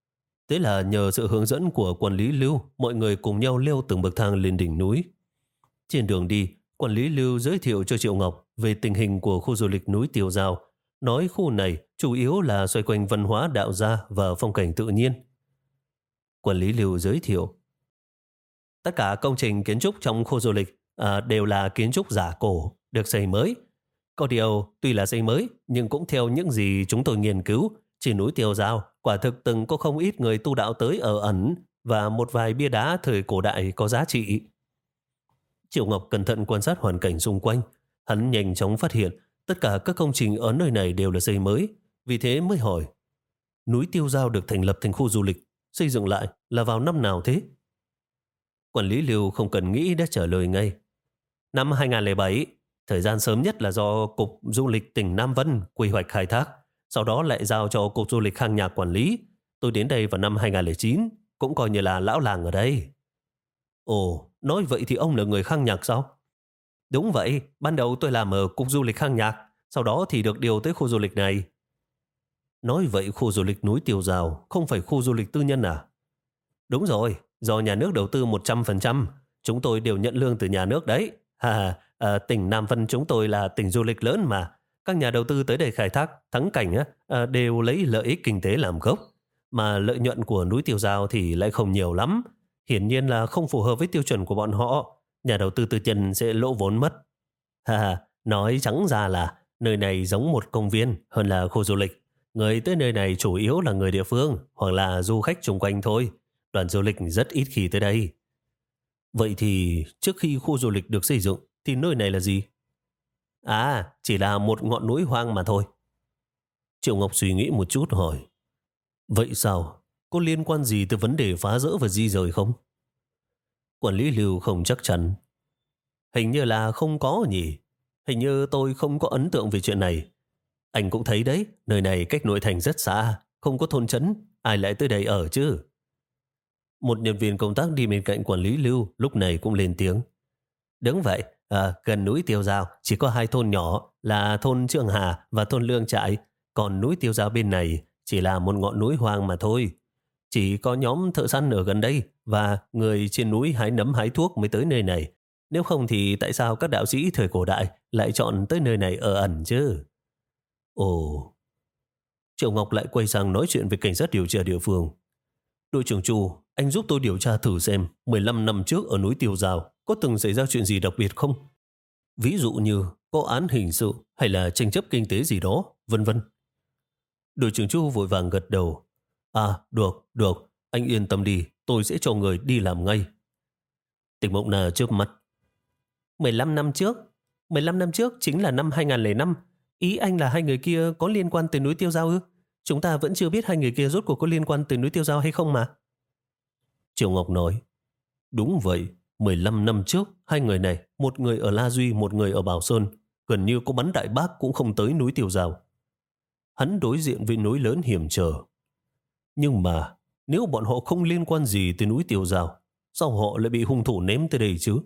Thế là nhờ sự hướng dẫn của quản lý Lưu, mọi người cùng nhau leo từng bậc thang lên đỉnh núi. Trên đường đi, quản lý Lưu giới thiệu cho Triệu Ngọc về tình hình của khu du lịch núi Tiêu Dao, nói khu này chủ yếu là xoay quanh văn hóa đạo gia và phong cảnh tự nhiên. Quản lý Lưu giới thiệu, tất cả công trình kiến trúc trong khu du lịch à, đều là kiến trúc giả cổ, được xây mới. Có điều, tuy là xây mới, nhưng cũng theo những gì chúng tôi nghiên cứu, trên núi Tiêu Dao quả thực từng có không ít người tu đạo tới ở ẩn và một vài bia đá thời cổ đại có giá trị. Triệu Ngọc cẩn thận quan sát hoàn cảnh xung quanh. Hắn nhanh chóng phát hiện tất cả các công trình ở nơi này đều là xây mới, vì thế mới hỏi, núi Tiêu Dao được thành lập thành khu du lịch, xây dựng lại là vào năm nào thế? Quản lý Lưu không cần nghĩ đã trả lời ngay. Năm hai không không bảy, thời gian sớm nhất là do Cục Du lịch tỉnh Nam Vân quy hoạch khai thác, sau đó lại giao cho Cục Du lịch Khang Nhạc quản lý. Tôi đến đây vào năm hai không không chín, cũng coi như là lão làng ở đây. Ồ, nói vậy thì ông là người Khang Nhạc sao? Đúng vậy, ban đầu tôi làm ở Cục Du lịch Khang Nhạc, sau đó thì được điều tới khu du lịch này. Nói vậy khu du lịch núi Tiêu Dao không phải khu du lịch tư nhân à? Đúng rồi, do nhà nước đầu tư một trăm phần trăm, chúng tôi đều nhận lương từ nhà nước đấy. À, à, tỉnh Nam Vân chúng tôi là tỉnh du lịch lớn mà. Các nhà đầu tư tới đây khai thác, thắng cảnh á, à, đều lấy lợi ích kinh tế làm gốc. Mà lợi nhuận của núi Tiêu Dao thì lại không nhiều lắm. Hiển nhiên là không phù hợp với tiêu chuẩn của bọn họ. Nhà đầu tư tư nhân sẽ lỗ vốn mất. Ha, nói trắng ra là nơi này giống một công viên hơn là khu du lịch. Người tới nơi này chủ yếu là người địa phương hoặc là du khách xung quanh thôi. Đoàn du lịch rất ít khi tới đây. Vậy thì trước khi khu du lịch được xây dựng thì nơi này là gì? À, chỉ là một ngọn núi hoang mà thôi. Triệu Ngọc suy nghĩ một chút hỏi. Vậy sao? Có liên quan gì tới vấn đề phá rỡ và di rời không? Quản lý Lưu không chắc chắn. Hình như là không có nhỉ. Hình như tôi không có ấn tượng về chuyện này. Anh cũng thấy đấy, nơi này cách nội thành rất xa, không có thôn trấn, ai lại tới đây ở chứ? Một nhân viên công tác đi bên cạnh quản lý Lưu lúc này cũng lên tiếng. Đúng vậy, à, gần núi Tiêu Dao chỉ có hai thôn nhỏ là thôn Trương Hà và thôn Lương Trại, còn núi Tiêu Dao bên này chỉ là một ngọn núi hoang mà thôi. Chỉ có nhóm thợ săn ở gần đây và người trên núi hái nấm hái thuốc mới tới nơi này. Nếu không thì tại sao các đạo sĩ thời cổ đại lại chọn tới nơi này ở ẩn chứ? Ồ, Triệu Ngọc lại quay sang nói chuyện với cảnh sát điều tra địa phương. Đội trưởng Chu, anh giúp tôi điều tra thử xem mười lăm năm trước ở núi Tiêu Dao có từng xảy ra chuyện gì đặc biệt không? Ví dụ như có án hình sự hay là tranh chấp kinh tế gì đó, vân vân. Đội trưởng Chu vội vàng gật đầu. À, được, được, anh yên tâm đi, tôi sẽ cho người đi làm ngay. Tịch Mộng Na chớp mắt. mười lăm năm trước? mười lăm năm trước chính là năm hai không không năm. Ý anh là hai người kia có liên quan tới núi Tiêu Dao ư? Chúng ta vẫn chưa biết hai người kia rốt cuộc có liên quan tới núi Tiêu Dao hay không mà. Triệu Ngọc nói. Đúng vậy, mười lăm năm trước, hai người này, một người ở La Duy, một người ở Bảo Sơn, gần như có bắn đại bác cũng không tới núi Tiêu Dao. Hắn đối diện với núi lớn hiểm trở. Nhưng mà, nếu bọn họ không liên quan gì tới núi Tiêu Dao, sao họ lại bị hung thủ ném tới đây chứ?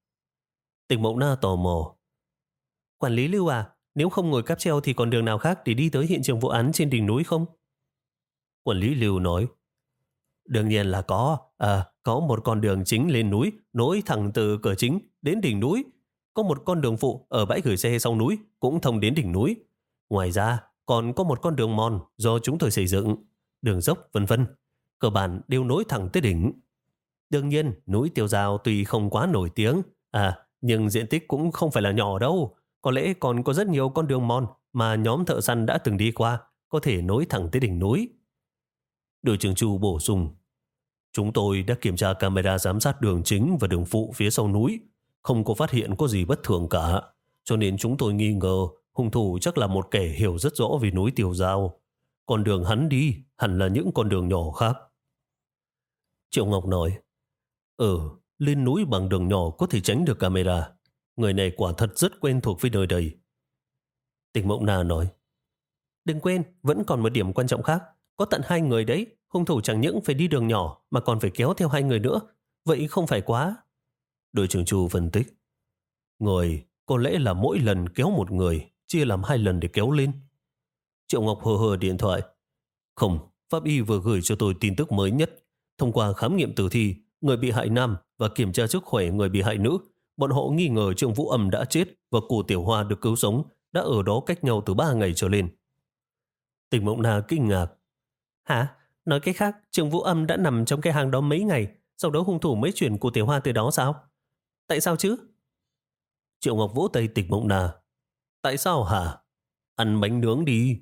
Tịch Mộng Na tò mò. Quản lý Lưu à, nếu không ngồi cáp treo thì còn đường nào khác để đi tới hiện trường vụ án trên đỉnh núi không? Quản lý Lưu nói. Đương nhiên là có. À, có một con đường chính lên núi, nối thẳng từ cửa chính đến đỉnh núi. Có một con đường phụ ở bãi gửi xe sau núi, cũng thông đến đỉnh núi. Ngoài ra, còn có một con đường mòn do chúng tôi xây dựng, đường dốc vân vân. Cơ bản đều nối thẳng tới đỉnh. Đương nhiên, núi Tiêu Dao tuy không quá nổi tiếng, à, nhưng diện tích cũng không phải là nhỏ đâu. Có lẽ còn có rất nhiều con đường mòn mà nhóm thợ săn đã từng đi qua, có thể nối thẳng tới đỉnh núi. Đội trưởng Chu bổ sung. Chúng tôi đã kiểm tra camera giám sát đường chính và đường phụ phía sau núi, không có phát hiện có gì bất thường cả, cho nên chúng tôi nghi ngờ hung thủ chắc là một kẻ hiểu rất rõ về núi Tiêu Dao. Con đường hắn đi hẳn là những con đường nhỏ khác. Triệu Ngọc nói, Ừ, lên núi bằng đường nhỏ có thể tránh được camera. Người này quả thật rất quen thuộc với nơi đây. Tịch Mộng Na nói, đừng quên, vẫn còn một điểm quan trọng khác. Có tận hai người đấy, hung thủ chẳng những phải đi đường nhỏ mà còn phải kéo theo hai người nữa. Vậy không phải quá? Đội trưởng Chu phân tích, người có lẽ là mỗi lần kéo một người, chia làm hai lần để kéo lên. Triệu Ngọc hờ hờ điện thoại. Không, Pháp y vừa gửi cho tôi tin tức mới nhất. Thông qua khám nghiệm tử thi, người bị hại nam và kiểm tra sức khỏe người bị hại nữ, bọn họ nghi ngờ Trương Vũ Âm đã chết và cô Tiểu Hoa được cứu sống đã ở đó cách nhau từ ba ngày trở lên. Tịch Mộng Na kinh ngạc. Hả? Nói cách khác, Trương Vũ Âm đã nằm trong cái hang đó mấy ngày, sau đó hung thủ mới chuyển cô Tiểu Hoa từ đó sao? Tại sao chứ? Triệu Ngọc vỗ tay Tịch Mộng Na. Tại sao hả? Ăn bánh nướng đi.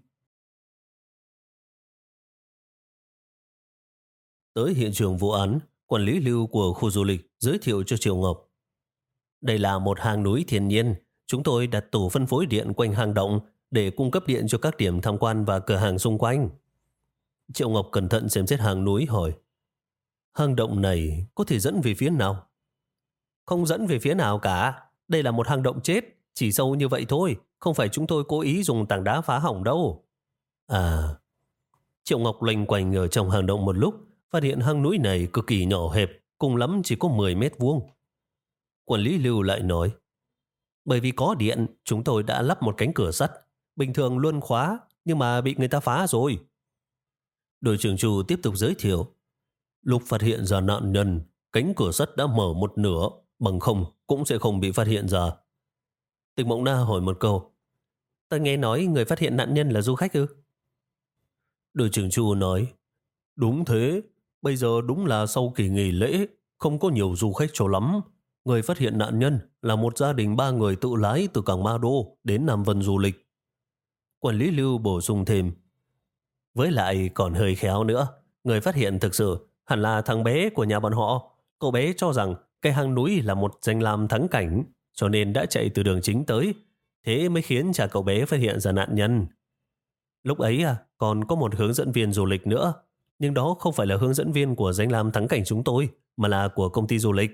Tới hiện trường vụ án, quản lý lưu của khu du lịch giới thiệu cho Triệu Ngọc. Đây là một hang núi thiên nhiên. Chúng tôi đặt tủ phân phối điện quanh hang động để cung cấp điện cho các điểm tham quan và cửa hàng xung quanh. Triệu Ngọc cẩn thận xem xét hang núi hỏi. Hang động này có thể dẫn về phía nào? Không dẫn về phía nào cả. Đây là một hang động chết, chỉ sâu như vậy thôi. Không phải chúng tôi cố ý dùng tảng đá phá hỏng đâu. À... Triệu Ngọc loanh quanh ở trong hang động một lúc, phát hiện hang núi này cực kỳ nhỏ hẹp, cùng lắm chỉ có mười mét vuông. Quản lý lưu lại nói, bởi vì có điện, chúng tôi đã lắp một cánh cửa sắt. Bình thường luôn khóa, nhưng mà bị người ta phá rồi. Đội trưởng Chu tiếp tục giới thiệu. Lúc phát hiện ra nạn nhân, cánh cửa sắt đã mở một nửa, bằng không cũng sẽ không bị phát hiện ra. Tịch Mộng Na hỏi một câu. Tôi nghe nói người phát hiện nạn nhân là du khách ư? Đội trưởng Chu nói, đúng thế, bây giờ đúng là sau kỳ nghỉ lễ, không có nhiều du khách cho lắm. Người phát hiện nạn nhân là một gia đình ba người tự lái từ cảng Ma Đô đến Nam Vân du lịch. Quản lý lưu bổ sung thêm, với lại còn hơi khéo nữa, người phát hiện thực sự hẳn là thằng bé của nhà bọn họ. Cậu bé cho rằng cái hang núi là một danh lam thắng cảnh, cho nên đã chạy từ đường chính tới, thế mới khiến cha cậu bé phát hiện ra nạn nhân. Lúc ấy à, còn có một hướng dẫn viên du lịch nữa, nhưng đó không phải là hướng dẫn viên của danh lam thắng cảnh chúng tôi, mà là của công ty du lịch.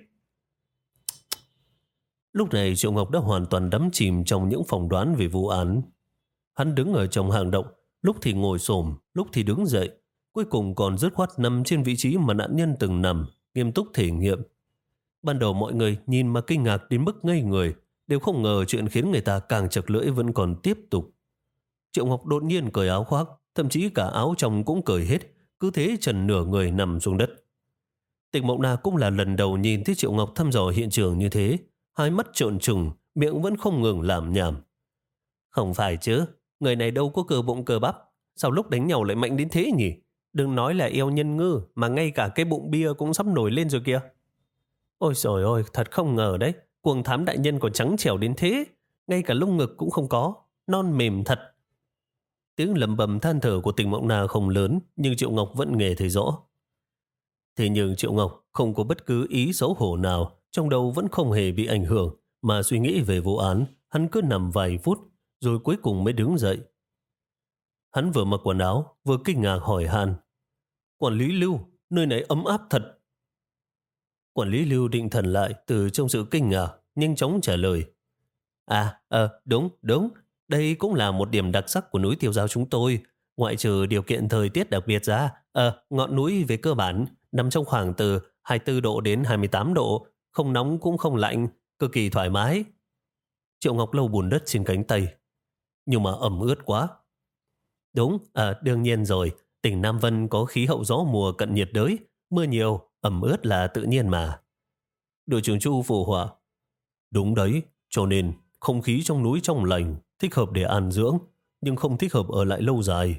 Lúc này Triệu Ngọc đã hoàn toàn đắm chìm trong những phỏng đoán về vụ án. Hắn đứng ở trong hang động, lúc thì ngồi xổm, lúc thì đứng dậy, cuối cùng còn dứt khoát nằm trên vị trí mà nạn nhân từng nằm, nghiêm túc thể nghiệm. Ban đầu mọi người nhìn mà kinh ngạc đến mức ngây người, đều không ngờ chuyện khiến người ta càng chật lưỡi vẫn còn tiếp tục. Triệu Ngọc đột nhiên cởi áo khoác, thậm chí cả áo trong cũng cởi hết, cứ thế trần nửa người nằm xuống đất. Tịch Mộng Na cũng là lần đầu nhìn thấy Triệu Ngọc thăm dò hiện trường như thế, hai mắt trợn trừng, miệng vẫn không ngừng làm nhảm. Không phải chứ, người này đâu có cơ bụng cơ bắp, sao lúc đánh nhau lại mạnh đến thế nhỉ? Đừng nói là eo nhân ngư, mà ngay cả cái bụng bia cũng sắp nổi lên rồi kìa. Ôi trời ơi, thật không ngờ đấy, cuồng thám đại nhân còn trắng trẻo đến thế, ngay cả lông ngực cũng không có, non mềm thật. Tiếng lẩm bẩm than thở của Tịch Mộng Na không lớn, nhưng Triệu Ngọc vẫn nghe thấy rõ. Thế nhưng Triệu Ngọc không có bất cứ ý xấu hổ nào, trong đầu vẫn không hề bị ảnh hưởng, mà suy nghĩ về vụ án, hắn cứ nằm vài phút, rồi cuối cùng mới đứng dậy. Hắn vừa mặc quần áo, vừa kinh ngạc hỏi han. Quản lý Lưu, nơi này ấm áp thật. Quản lý Lưu định thần lại từ trong sự kinh ngạc, nhanh chóng trả lời. À, ờ, đúng, đúng. Đây cũng là một điểm đặc sắc của núi Tiêu Giao chúng tôi. Ngoại trừ điều kiện thời tiết đặc biệt ra, ờ, ngọn núi về cơ bản nằm trong khoảng từ hai mươi tư độ đến hai mươi tám độ, không nóng cũng không lạnh, cực kỳ thoải mái. Triệu Ngọc lau bùn đất trên cánh tay. Nhưng mà ẩm ướt quá. Đúng, à, đương nhiên rồi. Tỉnh Nam Vân có khí hậu gió mùa cận nhiệt đới, mưa nhiều, ẩm ướt là tự nhiên mà. Đội trưởng Chu phụ họa. Đúng đấy, cho nên không khí trong núi trong lành, thích hợp để an dưỡng, nhưng không thích hợp ở lại lâu dài.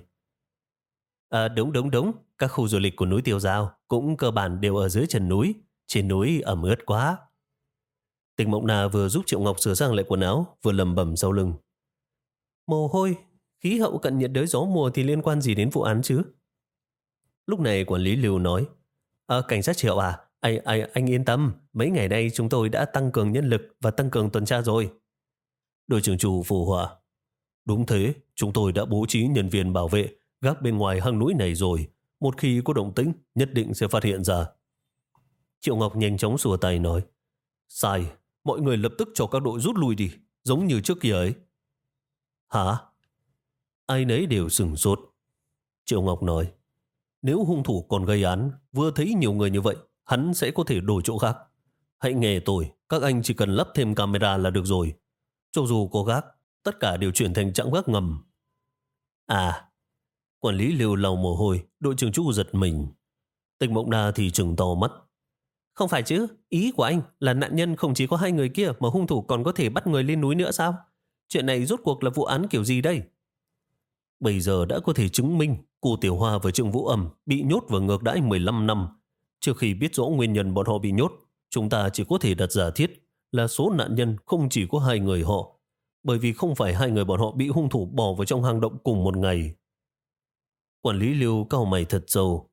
À, đúng đúng đúng, các khu du lịch của núi Tiêu Giao cũng cơ bản đều ở dưới chân núi, trên núi ẩm ướt quá. Tịch Mộng Na vừa giúp Triệu Ngọc sửa sang lại quần áo, vừa lầm bầm sau lưng. Mồ hôi, khí hậu cận nhiệt đới gió mùa thì liên quan gì đến vụ án chứ? Lúc này quản lý Lưu nói, à, cảnh sát Triệu à, anh, anh, anh yên tâm, mấy ngày nay chúng tôi đã tăng cường nhân lực và tăng cường tuần tra rồi. Đội trưởng Chu phụ họa. Đúng thế, chúng tôi đã bố trí nhân viên bảo vệ gác bên ngoài hang núi này rồi. Một khi có động tĩnh, nhất định sẽ phát hiện ra. Triệu Ngọc nhanh chóng xua tay nói. Sai, mọi người lập tức cho các đội rút lui đi, giống như trước kia ấy. Hả? Ai nấy đều sửng sốt. Triệu Ngọc nói. Nếu hung thủ còn gây án, vừa thấy nhiều người như vậy, hắn sẽ có thể đổi chỗ khác. Hãy nghe tôi, các anh chỉ cần lắp thêm camera là được rồi. Cho dù có gác, tất cả đều chuyển thành trạm gác ngầm. À, Quản lý Lưu lau mồ hôi, đội trưởng Chu giật mình. Tịch Mộng Na thì trừng to mắt. Không phải chứ, ý của anh là nạn nhân không chỉ có hai người kia mà hung thủ còn có thể bắt người lên núi nữa sao? Chuyện này rốt cuộc là vụ án kiểu gì đây? Bây giờ đã có thể chứng minh cô Tiểu Hoa và Trương Vũ Âm bị nhốt và ngược đãi mười lăm năm. Trước khi biết rõ nguyên nhân bọn họ bị nhốt, chúng ta chỉ có thể đặt giả thiết là số nạn nhân không chỉ có hai người họ, bởi vì không phải hai người bọn họ bị hung thủ bỏ vào trong hang động cùng một ngày. Quản lý Lưu cau mày thật sâu.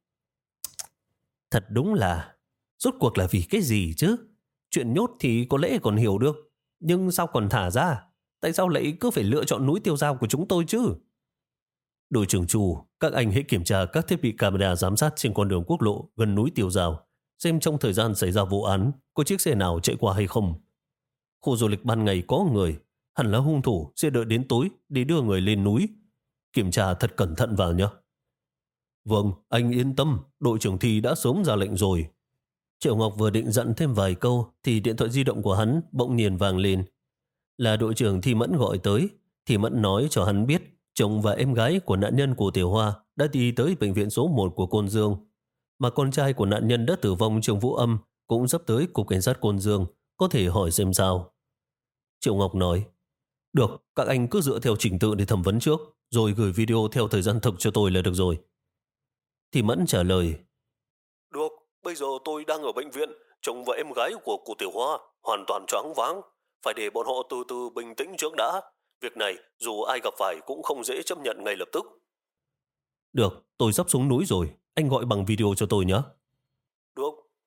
Thật đúng là, rốt cuộc là vì cái gì chứ? Chuyện nhốt thì có lẽ còn hiểu được, nhưng sao còn thả ra? Tại sao lại cứ phải lựa chọn núi Tiêu Dao của chúng tôi chứ? Đội trưởng Chu, các anh hãy kiểm tra các thiết bị camera giám sát trên con đường quốc lộ gần núi Tiêu Dao, xem trong thời gian xảy ra vụ án có chiếc xe nào chạy qua hay không. Khu du lịch ban ngày có người, hẳn là hung thủ sẽ đợi đến tối để đưa người lên núi. Kiểm tra thật cẩn thận vào nhé. Vâng, anh yên tâm, đội trưởng Thi đã sớm ra lệnh rồi. Triệu Ngọc vừa định dặn thêm vài câu thì điện thoại di động của hắn bỗng nhiên vang lên. Là đội trưởng Thi Mẫn gọi tới. Thi Mẫn nói cho hắn biết chồng và em gái của nạn nhân của Tiểu Hoa đã đi tới bệnh viện số một của Côn Dương, mà con trai của nạn nhân đã tử vong Trương Vũ Âm cũng sắp tới cục cảnh sát Côn Dương, có thể hỏi xem sao. Triệu Ngọc nói, được, các anh cứ dựa theo trình tự để thẩm vấn trước, rồi gửi video theo thời gian thực cho tôi là được rồi. Thì Mẫn trả lời, được, bây giờ tôi đang ở bệnh viện, chồng và em gái của cụ Tiểu Hoa hoàn toàn choáng váng, phải để bọn họ từ từ bình tĩnh trước đã. Việc này dù ai gặp phải cũng không dễ chấp nhận ngay lập tức. Được, tôi sắp xuống núi rồi, anh gọi bằng video cho tôi nhé. Được.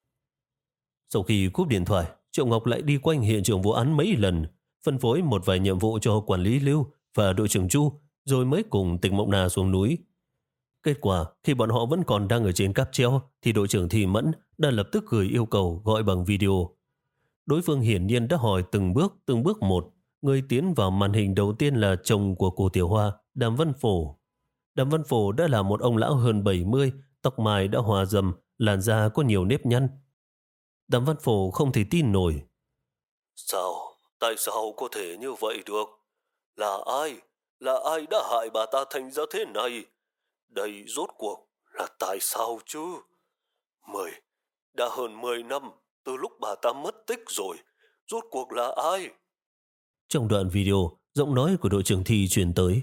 Sau khi cúp điện thoại, Triệu Ngọc lại đi quanh hiện trường vụ án mấy lần, phân phối một vài nhiệm vụ cho quản lý Lưu và đội trưởng Chu, rồi mới cùng Tịch Mộng Na xuống núi. Kết quả, khi bọn họ vẫn còn đang ở trên cáp treo, thì đội trưởng Thi Mẫn đã lập tức gửi yêu cầu gọi bằng video. Đối phương hiển nhiên đã hỏi từng bước, từng bước một. Người tiến vào màn hình đầu tiên là chồng của cô Tiểu Hoa, Đàm Văn Phổ. Đàm Văn Phổ đã là một ông lão hơn bảy mươi, tóc mai đã hòa râm, làn da có nhiều nếp nhăn. Đàm Văn Phổ không thể tin nổi. Sao? Tại sao có thể như vậy được? Là ai? Là ai đã hại bà ta thành ra thế này? Đây rốt cuộc là tại sao chứ? Mười, đã hơn mười năm từ lúc bà ta mất tích rồi. Rốt cuộc là ai? Trong đoạn video, giọng nói của đội trưởng Thi truyền tới.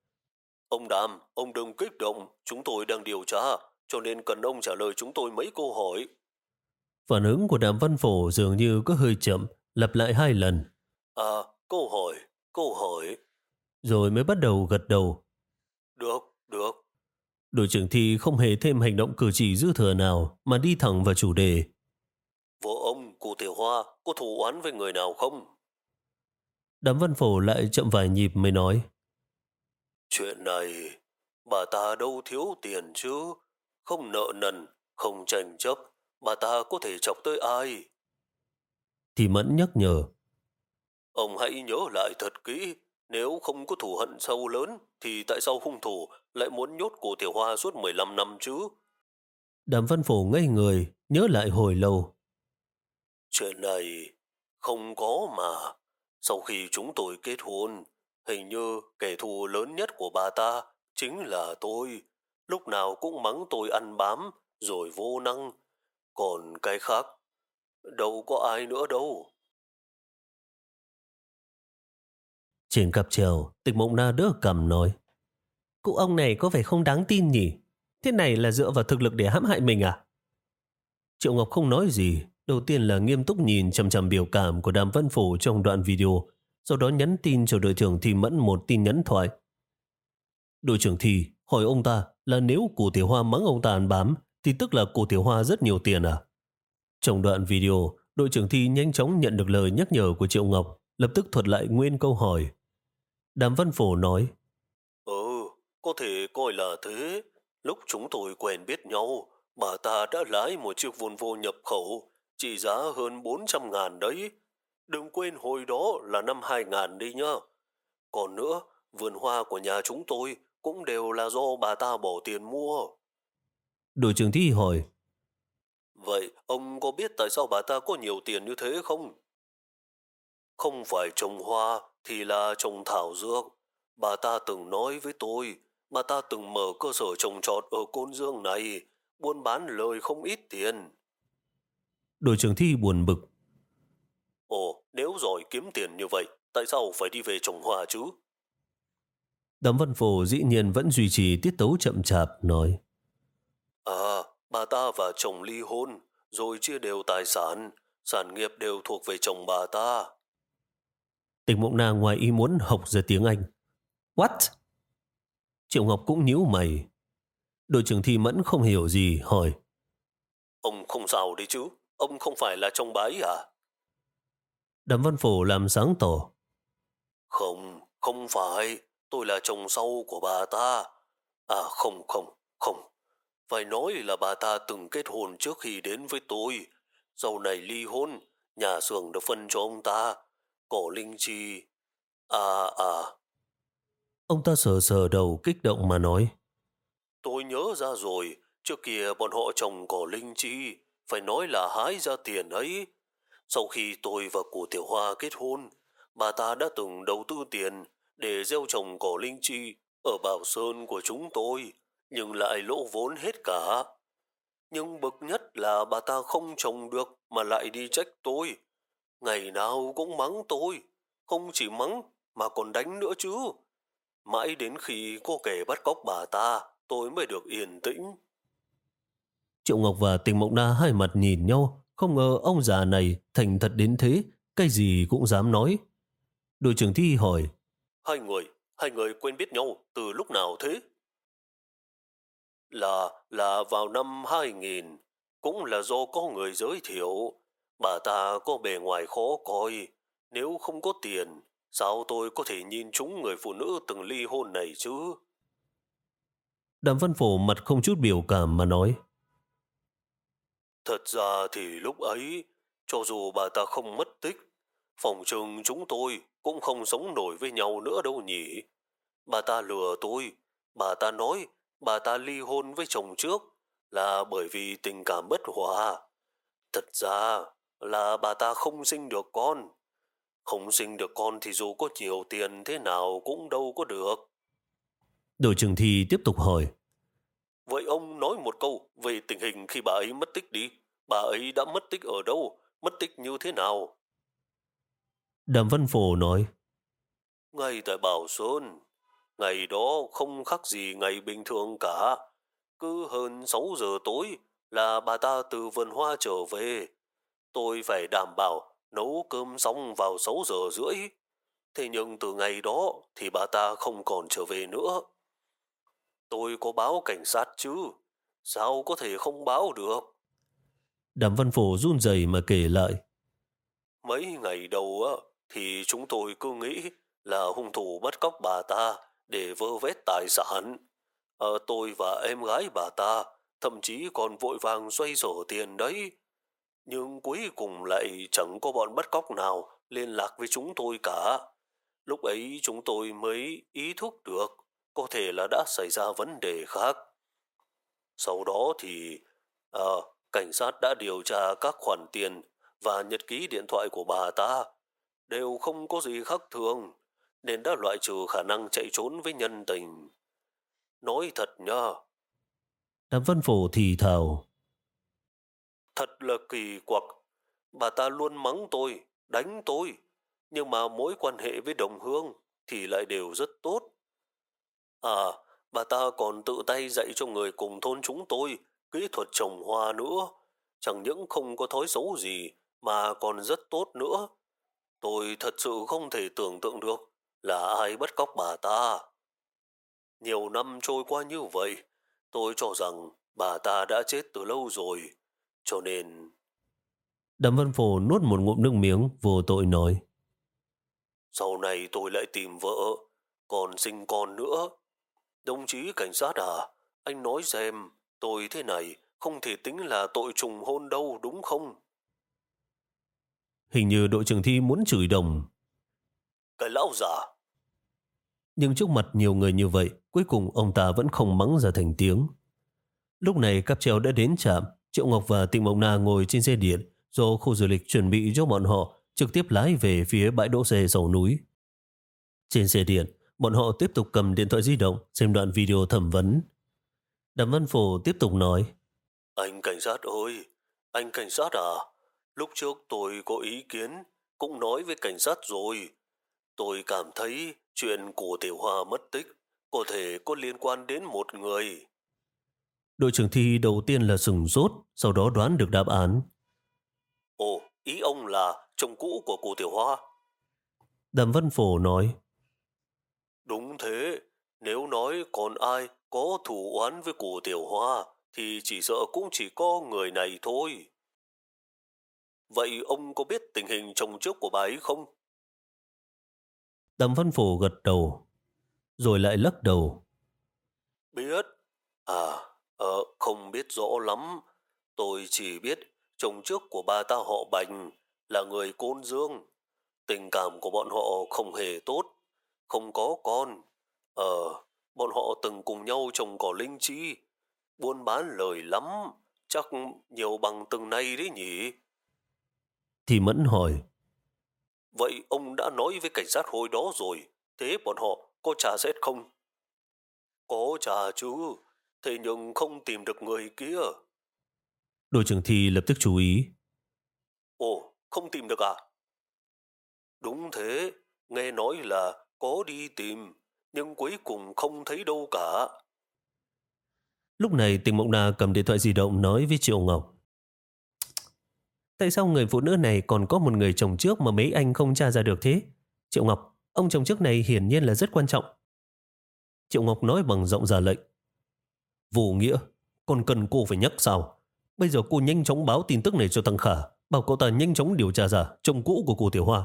Ông Đàm, ông đừng kích động, chúng tôi đang điều tra, cho nên cần ông trả lời chúng tôi mấy câu hỏi. Phản ứng của Đàm Văn Phổ dường như có hơi chậm, lặp lại hai lần. À, câu hỏi, câu hỏi. Rồi mới bắt đầu gật đầu. Được, được. Đội trưởng Thi không hề thêm hành động cử chỉ dư thừa nào mà đi thẳng vào chủ đề. Vợ ông, cô Tiểu Hoa, có thù oán với người nào không? Đàm Văn Phổ lại chậm vài nhịp mới nói. Chuyện này, bà ta đâu thiếu tiền chứ, không nợ nần, không tranh chấp, bà ta có thể chọc tới ai? Thì Mẫn nhắc nhở. Ông hãy nhớ lại thật kỹ, nếu không có thù hận sâu lớn, thì tại sao hung thủ lại muốn nhốt cô Tiểu Hoa suốt mười lăm năm chứ? Đàm Văn Phổ ngây người, nhớ lại hồi lâu. Chuyện này không có mà. Sau khi chúng tôi kết hôn, hình như kẻ thù lớn nhất của bà ta chính là tôi. Lúc nào cũng mắng tôi ăn bám, rồi vô năng. Còn cái khác, đâu có ai nữa đâu. Trên cặp treo, Tịch Mộng Na đỡ cằm nói. Cụ ông này có vẻ không đáng tin nhỉ? Thế này là dựa vào thực lực để hãm hại mình à? Triệu Ngọc không nói gì. Đầu tiên là nghiêm túc nhìn chằm chằm biểu cảm của Đàm Văn Phổ trong đoạn video, sau đó nhắn tin cho đội trưởng Thi Mẫn một tin nhắn thoại. Đội trưởng Thi hỏi ông ta là nếu cô Tiểu Hoa mắng ông ta ăn bám, thì tức là cô Tiểu Hoa rất nhiều tiền à? Trong đoạn video, đội trưởng Thi nhanh chóng nhận được lời nhắc nhở của Triệu Ngọc, lập tức thuật lại nguyên câu hỏi. Đàm Văn Phổ nói, Ừ, có thể coi là thế. Lúc chúng tôi quen biết nhau, bà ta đã lái một chiếc Volvo nhập khẩu, trị giá hơn bốn trăm ngàn đấy. Đừng quên hồi đó là năm hai ngàn đi nhá. Còn nữa, vườn hoa của nhà chúng tôi cũng đều là do bà ta bỏ tiền mua. Đội trưởng Thi hỏi, Vậy ông có biết tại sao bà ta có nhiều tiền như thế không? Không phải trồng hoa thì là trồng thảo dược. Bà ta từng nói với tôi, bà ta từng mở cơ sở trồng trọt ở Côn Dương này, buôn bán lời không ít tiền. Đội trưởng Thi buồn bực. Ồ, nếu giỏi kiếm tiền như vậy, tại sao phải đi về trồng hoa chứ? Đàm Văn Phổ dĩ nhiên vẫn duy trì tiết tấu chậm chạp, nói. À, bà ta và chồng ly hôn, rồi chia đều tài sản, sản nghiệp đều thuộc về chồng bà ta. Tịch Mộng Na ngoài ý muốn học ra tiếng Anh. What? Triệu Ngọc cũng nhíu mày. Đội trưởng Thi Mẫn không hiểu gì, hỏi. Ông không sao đấy chứ, ông không phải là chồng bà ấy à? Đàm Văn Phổ làm sáng tỏ. Không, không phải, tôi là chồng sau của bà ta. À không, không, không. Phải nói là bà ta từng kết hôn trước khi đến với tôi. Sau này ly hôn, nhà xưởng được phân cho ông ta. Cỏ linh chi. À à. Ông ta sờ sờ đầu kích động mà nói. Tôi nhớ ra rồi, trước kia bọn họ trồng cỏ linh chi, phải nói là hái ra tiền ấy. Sau khi tôi và cô Tiểu Hoa kết hôn, bà ta đã từng đầu tư tiền để gieo trồng cỏ linh chi ở Bảo Sơn của chúng tôi, nhưng lại lỗ vốn hết cả. Nhưng bực nhất là bà ta không trồng được mà lại đi trách tôi. Ngày nào cũng mắng tôi, không chỉ mắng mà còn đánh nữa chứ. Mãi đến khi có kẻ bắt cóc bà ta, tôi mới được yên tĩnh. Triệu Ngọc và Tình Mộng Na hai mặt nhìn nhau, không ngờ ông già này thành thật đến thế, cái gì cũng dám nói. Đội trưởng Thi hỏi. Hai người, hai người quen biết nhau từ lúc nào thế? Là, là vào năm hai nghìn, cũng là do có người giới thiệu. Bà ta có bề ngoài khó coi, nếu không có tiền, sao tôi có thể nhìn trúng người phụ nữ từng ly hôn này chứ? Đàm Văn Phổ mặt không chút biểu cảm mà nói. Thật ra thì lúc ấy, cho dù bà ta không mất tích, phòng trừng chúng tôi cũng không sống nổi với nhau nữa đâu nhỉ. Bà ta lừa tôi, bà ta nói bà ta ly hôn với chồng trước là bởi vì tình cảm bất hòa. Thật ra là bà ta không sinh được con. Không sinh được con thì dù có nhiều tiền thế nào cũng đâu có được. Đội trưởng Thi tiếp tục hỏi. Vậy ông nói một câu về tình hình khi bà ấy mất tích đi. Bà ấy đã mất tích ở đâu? Mất tích như thế nào? Đàm Văn Phổ nói. Ngay tại Bảo Sơn. Ngày đó không khác gì ngày bình thường cả. Cứ hơn sáu giờ tối là bà ta từ vườn hoa trở về. Tôi phải đảm bảo nấu cơm xong vào sáu giờ rưỡi. Thế nhưng từ ngày đó thì bà ta không còn trở về nữa. Tôi có báo cảnh sát chứ. Sao có thể không báo được? Đàm Văn Phổ run rẩy mà kể lại. Mấy ngày đầu á, thì chúng tôi cứ nghĩ là hung thủ bắt cóc bà ta để vơ vét tài sản. Ờ, tôi và em gái bà ta thậm chí còn vội vàng xoay sổ tiền đấy. Nhưng cuối cùng lại chẳng có bọn bắt cóc nào liên lạc với chúng tôi cả. Lúc ấy chúng tôi mới ý thức được có thể là đã xảy ra vấn đề khác. Sau đó thì à, cảnh sát đã điều tra các khoản tiền và nhật ký điện thoại của bà ta. Đều không có gì khác thường, nên đã loại trừ khả năng chạy trốn với nhân tình. Nói thật nha. Đàm Văn Phổ thì thào. Thật là kỳ quặc. Bà ta luôn mắng tôi, đánh tôi. Nhưng mà mối quan hệ với đồng hương thì lại đều rất tốt. À, bà ta còn tự tay dạy cho người cùng thôn chúng tôi kỹ thuật trồng hoa nữa. Chẳng những không có thói xấu gì mà còn rất tốt nữa. Tôi thật sự không thể tưởng tượng được là ai bắt cóc bà ta. Nhiều năm trôi qua như vậy, tôi cho rằng bà ta đã chết từ lâu rồi. Cho nên... Đàm Văn Phổ nuốt một ngụm nước miếng, vô tội nói. Sau này tôi lại tìm vợ, còn sinh con nữa. Đồng chí cảnh sát à, anh nói xem, tôi thế này không thể tính là tội trùng hôn đâu đúng không? Hình như đội trưởng Thi muốn chửi đồng. Cái lão già. Nhưng trước mặt nhiều người như vậy, cuối cùng ông ta vẫn không mắng ra thành tiếng. Lúc này cáp treo đã đến trạm, Triệu Ngọc và Tịnh Mộng Na ngồi trên xe điện do khu du lịch chuẩn bị cho bọn họ trực tiếp lái về phía bãi đỗ xe sau núi. Trên xe điện, bọn họ tiếp tục cầm điện thoại di động xem đoạn video thẩm vấn. Đàm Văn Phổ tiếp tục nói: Anh cảnh sát ơi, anh cảnh sát à, lúc trước tôi có ý kiến, cũng nói với cảnh sát rồi. Tôi cảm thấy chuyện của Tiểu Hoa mất tích có thể có liên quan đến một người. Đội trưởng Thi đầu tiên là sửng sốt, sau đó đoán được đáp án. Ồ, ý ông là chồng cũ của cô Tiểu Hoa. Đàm Văn Phổ nói: Đúng thế, nếu nói còn ai có thù oán với cô Tiểu Hoa thì chỉ sợ cũng chỉ có người này thôi. Vậy ông có biết tình hình chồng trước của bà ấy không? Đàm Văn Phổ gật đầu, rồi lại lắc đầu. Biết. À, ờ, không biết rõ lắm. Tôi chỉ biết chồng trước của bà ta họ Bành là người Côn Dương. Tình cảm của bọn họ không hề tốt, không có con. Ờ, bọn họ từng cùng nhau trồng cỏ linh chi, buôn bán lời lắm, chắc nhiều bằng từng này đấy nhỉ? Thì Mẫn hỏi: Vậy ông đã nói với cảnh sát hồi đó rồi, thế bọn họ có trả xét không? Có trả chứ, thế nhưng không tìm được người kia. Đội trưởng Thi lập tức chú ý. Ồ, không tìm được à? Đúng thế, nghe nói là có đi tìm, nhưng cuối cùng không thấy đâu cả. Lúc này Tình Mộng Na cầm điện thoại di động nói với Triệu Ngọc: Tại sao người phụ nữ này còn có một người chồng trước mà mấy anh không tra ra được thế? Triệu Ngọc, ông chồng trước này hiển nhiên là rất quan trọng. Triệu Ngọc nói bằng giọng ra lệnh: Vô Nghĩa, còn cần cô phải nhắc sao? Bây giờ cô nhanh chóng báo tin tức này cho thằng Khả, bảo cậu ta nhanh chóng điều tra ra chồng cũ của cô Tiểu Hoa.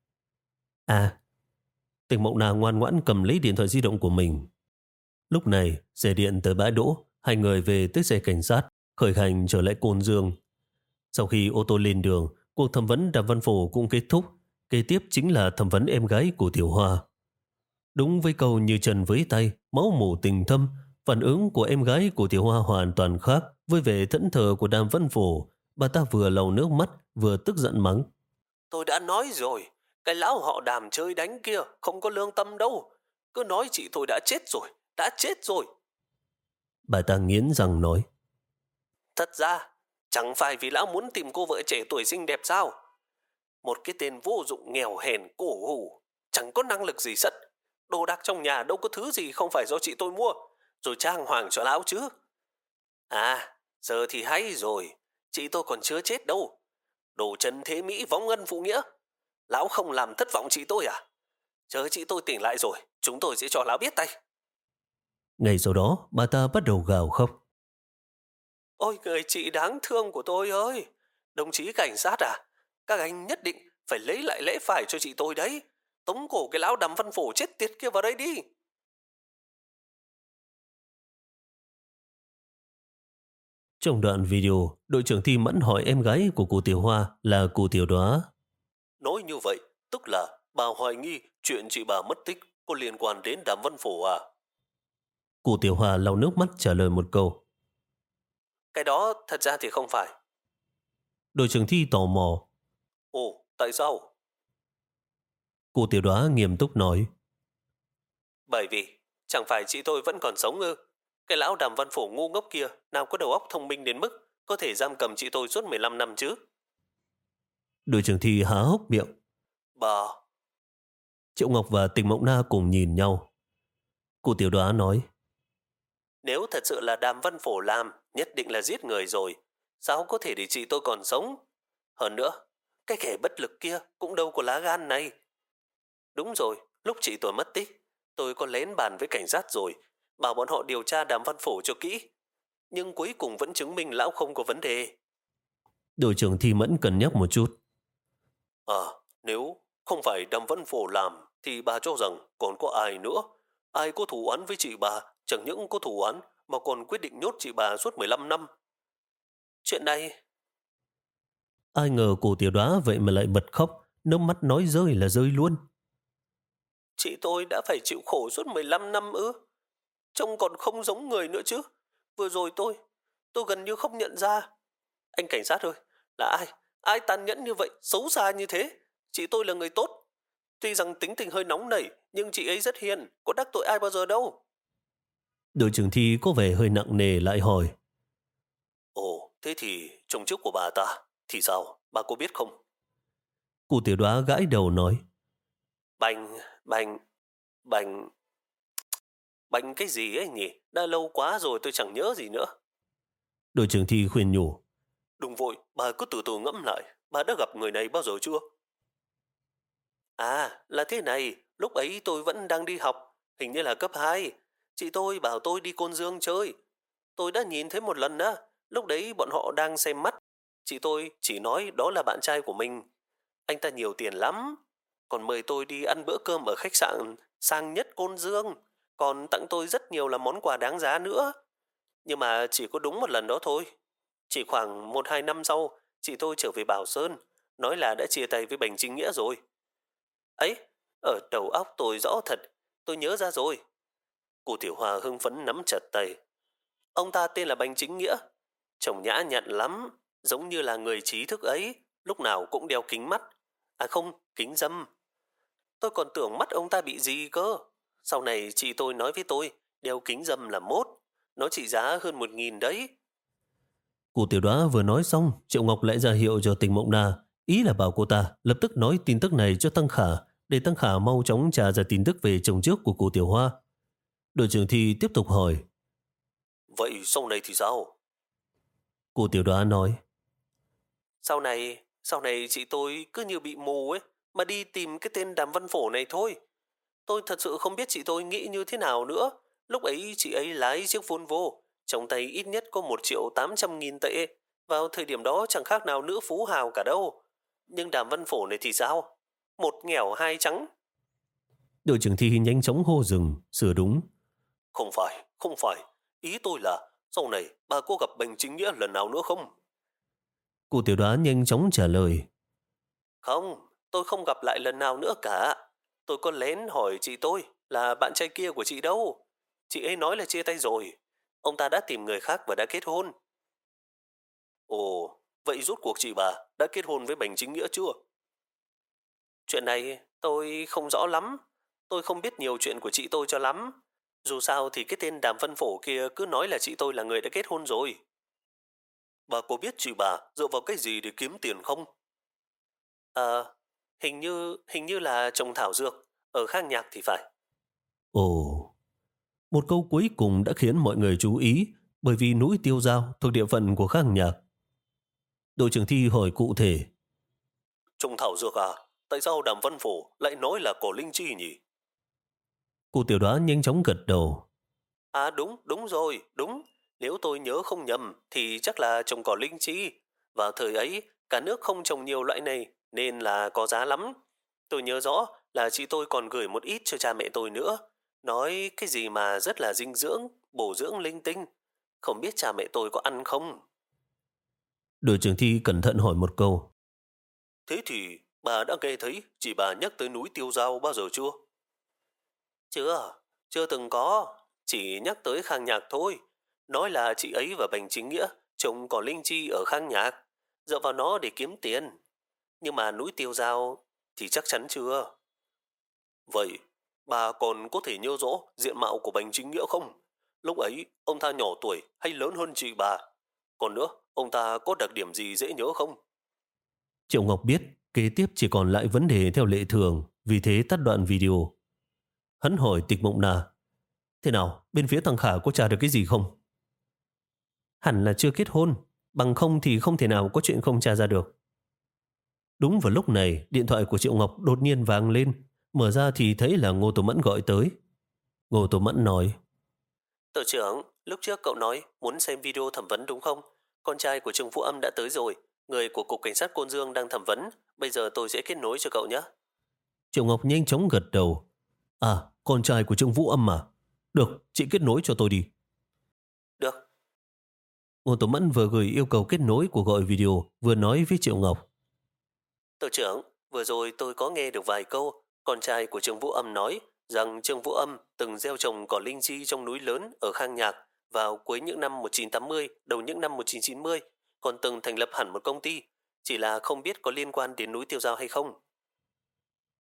À, Tình Mộng Na ngoan ngoãn cầm lấy điện thoại di động của mình. Lúc này, xe điện tới bãi đỗ, hai người về tới xe cảnh sát, khởi hành trở lại Côn Dương. Sau khi ô tô lên đường, cuộc thẩm vấn Đàm Văn Phổ cũng kết thúc. Kế tiếp chính là thẩm vấn em gái của Tiểu Hoa. Đúng với câu như trần với tay, máu mủ tình thâm, phản ứng của em gái của Tiểu Hoa hoàn toàn khác với vẻ thẫn thờ của Đàm Văn Phổ. Bà ta vừa lau nước mắt, vừa tức giận mắng: Tôi đã nói rồi, cái lão họ Đàm chơi đánh kia không có lương tâm đâu. Cứ nói chị tôi đã chết rồi, đã chết rồi. Bà ta nghiến răng nói: Thật ra, chẳng phải vì lão muốn tìm cô vợ trẻ tuổi xinh đẹp sao? Một cái tên vô dụng nghèo hèn cổ hủ, chẳng có năng lực gì sất. Đồ đạc trong nhà đâu có thứ gì không phải do chị tôi mua, rồi trang hoàng cho lão chứ. À, giờ thì hay rồi, chị tôi còn chưa chết đâu. Đồ chân thế Mỹ vong ân phụ nghĩa. Lão không làm thất vọng chị tôi à? Chờ chị tôi tỉnh lại rồi, chúng tôi sẽ cho lão biết tay. Ngày sau đó, bà ta bắt đầu gào khóc. Ôi người chị đáng thương của tôi ơi! Đồng chí cảnh sát à? Các anh nhất định phải lấy lại lẽ phải cho chị tôi đấy. Tống cổ cái lão Đàm Văn Phổ chết tiệt kia vào đây đi. Trong đoạn video, đội trưởng Thi Mẫn hỏi em gái của cụ Tiểu Hoa là cụ Tiểu Đóa. Nói như vậy, tức là bà hoài nghi chuyện chị bà mất tích có liên quan đến Đàm Văn Phổ à? Cụ Tiểu Hoa lau nước mắt trả lời một câu: Cái đó thật ra thì không phải. Đội trưởng Thi tò mò: Ồ, tại sao? Cụ Tiểu Đóa nghiêm túc nói: Bởi vì chẳng phải chị tôi vẫn còn sống ư? Cái lão Đàm Văn Phổ ngu ngốc kia nào có đầu óc thông minh đến mức có thể giam cầm chị tôi suốt mười lăm năm chứ? Đội trưởng Thi há hốc miệng. Bà... Triệu Ngọc và Tình Mộng Na cùng nhìn nhau. Cụ Tiểu Đóa nói: Nếu thật sự là Đàm Văn Phổ làm, nhất định là giết người rồi. Sao có thể để chị tôi còn sống? Hơn nữa, cái kẻ bất lực kia cũng đâu có lá gan này. Đúng rồi, lúc chị tôi mất tích, tôi có lén bàn với cảnh sát rồi, bảo bọn họ điều tra Đàm Văn Phổ cho kỹ. Nhưng cuối cùng vẫn chứng minh lão không có vấn đề. Đội trưởng Thi Mẫn cân nhắc một chút. À, nếu không phải Đàm Văn Phổ làm, thì bà cho rằng còn có ai nữa? Ai có thù oán với chị bà, chẳng những có thù oán mà còn quyết định nhốt chị bà suốt mười lăm năm. Chuyện này... Ai ngờ cô Tiểu Đóa vậy mà lại bật khóc, nước mắt nói rơi là rơi luôn. Chị tôi đã phải chịu khổ suốt mười lăm năm ư? Trông còn không giống người nữa chứ. Vừa rồi tôi, tôi gần như không nhận ra. Anh cảnh sát ơi, là ai? Ai tàn nhẫn như vậy, xấu xa như thế? Chị tôi là người tốt. tuy rằng tính tình hơi nóng nảy, nhưng chị ấy rất hiền, có đắc tội ai bao giờ đâu. Đội trưởng Thi có vẻ hơi nặng nề lại hỏi. Ồ, thế thì chồng trước của bà ta, thì sao, bà có biết không? Cụ Tiểu Đoá gãi đầu nói. Bành, bành, bành, bành cái gì ấy nhỉ? Đã lâu quá rồi tôi chẳng nhớ gì nữa. Đội trưởng Thi khuyên nhủ. Đừng vội, bà cứ từ từ ngẫm lại, bà đã gặp người này bao giờ chưa? À, là thế này, lúc ấy tôi vẫn đang đi học, hình như là cấp hai. Chị tôi bảo tôi đi Côn Dương chơi. Tôi đã nhìn thấy một lần á, lúc đấy bọn họ đang xem mắt. Chị tôi chỉ nói đó là bạn trai của mình. Anh ta nhiều tiền lắm, còn mời tôi đi ăn bữa cơm ở khách sạn sang nhất Côn Dương, còn tặng tôi rất nhiều là món quà đáng giá nữa. Nhưng mà chỉ có đúng một lần đó thôi. Chỉ khoảng một hai năm sau, chị tôi trở về Bảo Sơn, nói là đã chia tay với Bành Chính Nghĩa rồi. Ấy, ở đầu óc tôi rõ thật, tôi nhớ ra rồi. Cô Tiểu Hoa hưng phấn nắm chặt tay. Ông ta tên là Bành Chính Nghĩa, trông nhã nhặn lắm, giống như là người trí thức ấy, lúc nào cũng đeo kính mắt. À không, kính râm. Tôi còn tưởng mắt ông ta bị gì cơ. Sau này chị tôi nói với tôi, đeo kính râm là mốt, nó trị giá hơn một nghìn đấy. Cô Tiểu Đoá vừa nói xong, Triệu Ngọc lại ra hiệu cho Tình Mộng Na, ý là bảo cô ta lập tức nói tin tức này cho Tăng Khả, để Tăng Khả mau chóng trả ra tin tức về chồng trước của cô Tiểu Hoa. Đội trưởng Thi tiếp tục hỏi. Vậy sau này thì sao? Cô Tiểu Đoá nói. Sau này, sau này chị tôi cứ như bị mù ấy, mà đi tìm cái tên Đàm Văn Phổ này thôi. Tôi thật sự không biết chị tôi nghĩ như thế nào nữa. Lúc ấy chị ấy lái chiếc Volvo, trong tay ít nhất có một triệu tám trăm nghìn tệ. Vào thời điểm đó chẳng khác nào nữ phú hào cả đâu. Nhưng Đàm Văn Phổ này thì sao? Một nghèo hai trắng. Đội trưởng Thi nhanh chóng hô dừng, sửa đúng. Không phải, không phải. Ý tôi là, sau này bà có gặp Bành Chính Nghĩa lần nào nữa không? Cô Tiểu Đoá nhanh chóng trả lời. Không, tôi không gặp lại lần nào nữa cả. Tôi có lén hỏi chị tôi là bạn trai kia của chị đâu. Chị ấy nói là chia tay rồi. Ông ta đã tìm người khác và đã kết hôn. Ồ, vậy rốt cuộc chị bà đã kết hôn với Bành Chính Nghĩa chưa? Chuyện này tôi không rõ lắm. Tôi không biết nhiều chuyện của chị tôi cho lắm. Dù sao thì cái tên Đàm Văn Phổ kia cứ nói là chị tôi là người đã kết hôn rồi. Bà có biết chị bà dựa vào cái gì để kiếm tiền không? Ờ, hình như hình như là trồng thảo dược ở Khang Nhạc thì phải. Ồ, một câu cuối cùng đã khiến mọi người chú ý, bởi vì núi Tiêu Dao thuộc địa phận của Khang Nhạc. Đội trưởng Thi hỏi cụ thể. Trồng thảo dược à? Tại sao Đàm Văn Phổ lại nói là cỏ linh chi nhỉ? Cụ Tiểu Đoá nhanh chóng gật đầu. À đúng, đúng rồi, đúng. Nếu tôi nhớ không nhầm thì chắc là trồng cỏ linh chi. Vào thời ấy, cả nước không trồng nhiều loại này nên là có giá lắm. Tôi nhớ rõ là chị tôi còn gửi một ít cho cha mẹ tôi nữa. Nói cái gì mà rất là dinh dưỡng, bổ dưỡng linh tinh. Không biết cha mẹ tôi có ăn không? Đội trưởng Thi cẩn thận hỏi một câu. Thế thì bà đã nghe thấy chị bà nhắc tới núi Tiêu Dao bao giờ chưa? Chưa, chưa từng có. Chỉ nhắc tới Khang Nhạc thôi. Nói là chị ấy và Bành Chính Nghĩa trồng cỏ linh chi ở Khang Nhạc, dựa vào nó để kiếm tiền. Nhưng mà núi Tiêu Dao thì chắc chắn chưa. Vậy, bà còn có thể nhớ rõ diện mạo của Bành Chính Nghĩa không? Lúc ấy, ông ta nhỏ tuổi hay lớn hơn chị bà? Còn nữa, ông ta có đặc điểm gì dễ nhớ không? Triệu Ngọc biết, kế tiếp chỉ còn lại vấn đề theo lệ thường, vì thế tắt đoạn video. Hắn hỏi Tịch Mộng Na. Thế nào, bên phía thằng Khả có tra được cái gì không? Hẳn là chưa kết hôn, bằng không thì không thể nào có chuyện không tra ra được. Đúng vào lúc này, điện thoại của Triệu Ngọc đột nhiên vang lên. Mở ra thì thấy là Ngô Tổ Mẫn gọi tới. Ngô Tổ Mẫn nói. Tổ trưởng, lúc trước cậu nói muốn xem video thẩm vấn đúng không? Con trai của Trương Vũ Âm đã tới rồi. Người của Cục Cảnh sát Côn Dương đang thẩm vấn. Bây giờ tôi sẽ kết nối cho cậu nhé. Triệu Ngọc nhanh chóng gật đầu. À, con trai của Trương Vũ Âm mà. Được, chị kết nối cho tôi đi. Được. Ngô Tổ Mẫn vừa gửi yêu cầu kết nối của gọi video, vừa nói với Triệu Ngọc. Tổ trưởng, vừa rồi tôi có nghe được vài câu. Con trai của Trương Vũ Âm nói rằng Trương Vũ Âm từng gieo trồng cỏ linh chi trong núi lớn ở Khang Nhạc vào cuối những năm một nghìn chín trăm tám mươi, đầu những năm một nghìn chín trăm chín mươi, còn từng thành lập hẳn một công ty, chỉ là không biết có liên quan đến núi Tiêu Dao hay không.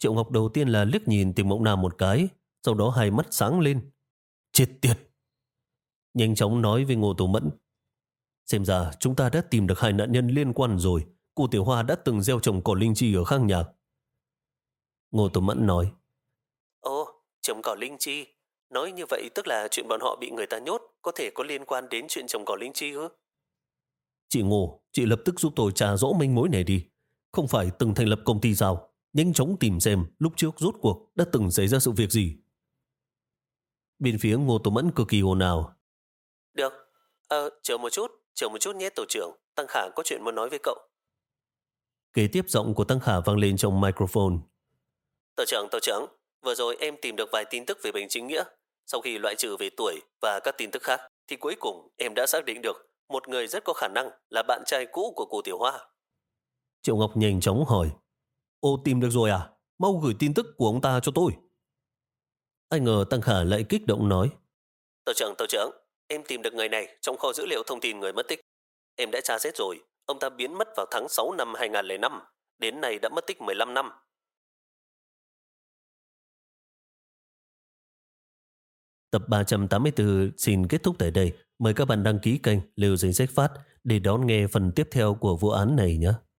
Triệu Ngọc đầu tiên là liếc nhìn Tìm Mộng Nam một cái, sau đó hai mắt sáng lên. Chết tiệt! Nhanh chóng nói với Ngô Tổ Mẫn. Xem ra chúng ta đã tìm được hai nạn nhân liên quan rồi. Cô Tiểu Hoa đã từng gieo trồng cỏ linh chi ở Khang Nhạc. Ngô Tổ Mẫn nói. Ồ, trồng cỏ linh chi. Nói như vậy tức là chuyện bọn họ bị người ta nhốt có thể có liên quan đến chuyện trồng cỏ linh chi ư? Chị Ngô, chị lập tức giúp tôi tra rõ manh mối này đi. Không phải từng thành lập công ty sao? Nhanh chóng tìm xem lúc trước rốt cuộc đã từng xảy ra sự việc gì. Bên phía Ngô Tổ Mẫn cực kỳ ồn ào. Được, ờ, chờ một chút, chờ một chút nhé tổ trưởng. Tăng Khả có chuyện muốn nói với cậu. Kế tiếp giọng của Tăng Khả vang lên trong microphone. Tổ trưởng, tổ trưởng, vừa rồi em tìm được vài tin tức về Bình Chính Nghĩa. Sau khi loại trừ về tuổi và các tin tức khác, thì cuối cùng em đã xác định được một người rất có khả năng là bạn trai cũ của cô Tiểu Hoa. Triệu Ngọc nhanh chóng hỏi. Ô, tìm được rồi à? Mau gửi tin tức của ông ta cho tôi. Ai ngờ Tăng Khả lại kích động nói. Tổ trưởng, tổ trưởng, em tìm được người này trong kho dữ liệu thông tin người mất tích. Em đã tra xét rồi, ông ta biến mất vào tháng sáu năm hai không không năm, đến nay đã mất tích mười lăm năm. Tập ba trăm tám mươi tư xin kết thúc tại đây. Mời các bạn đăng ký kênh Lưu Danh Sách Phát để đón nghe phần tiếp theo của vụ án này nhé.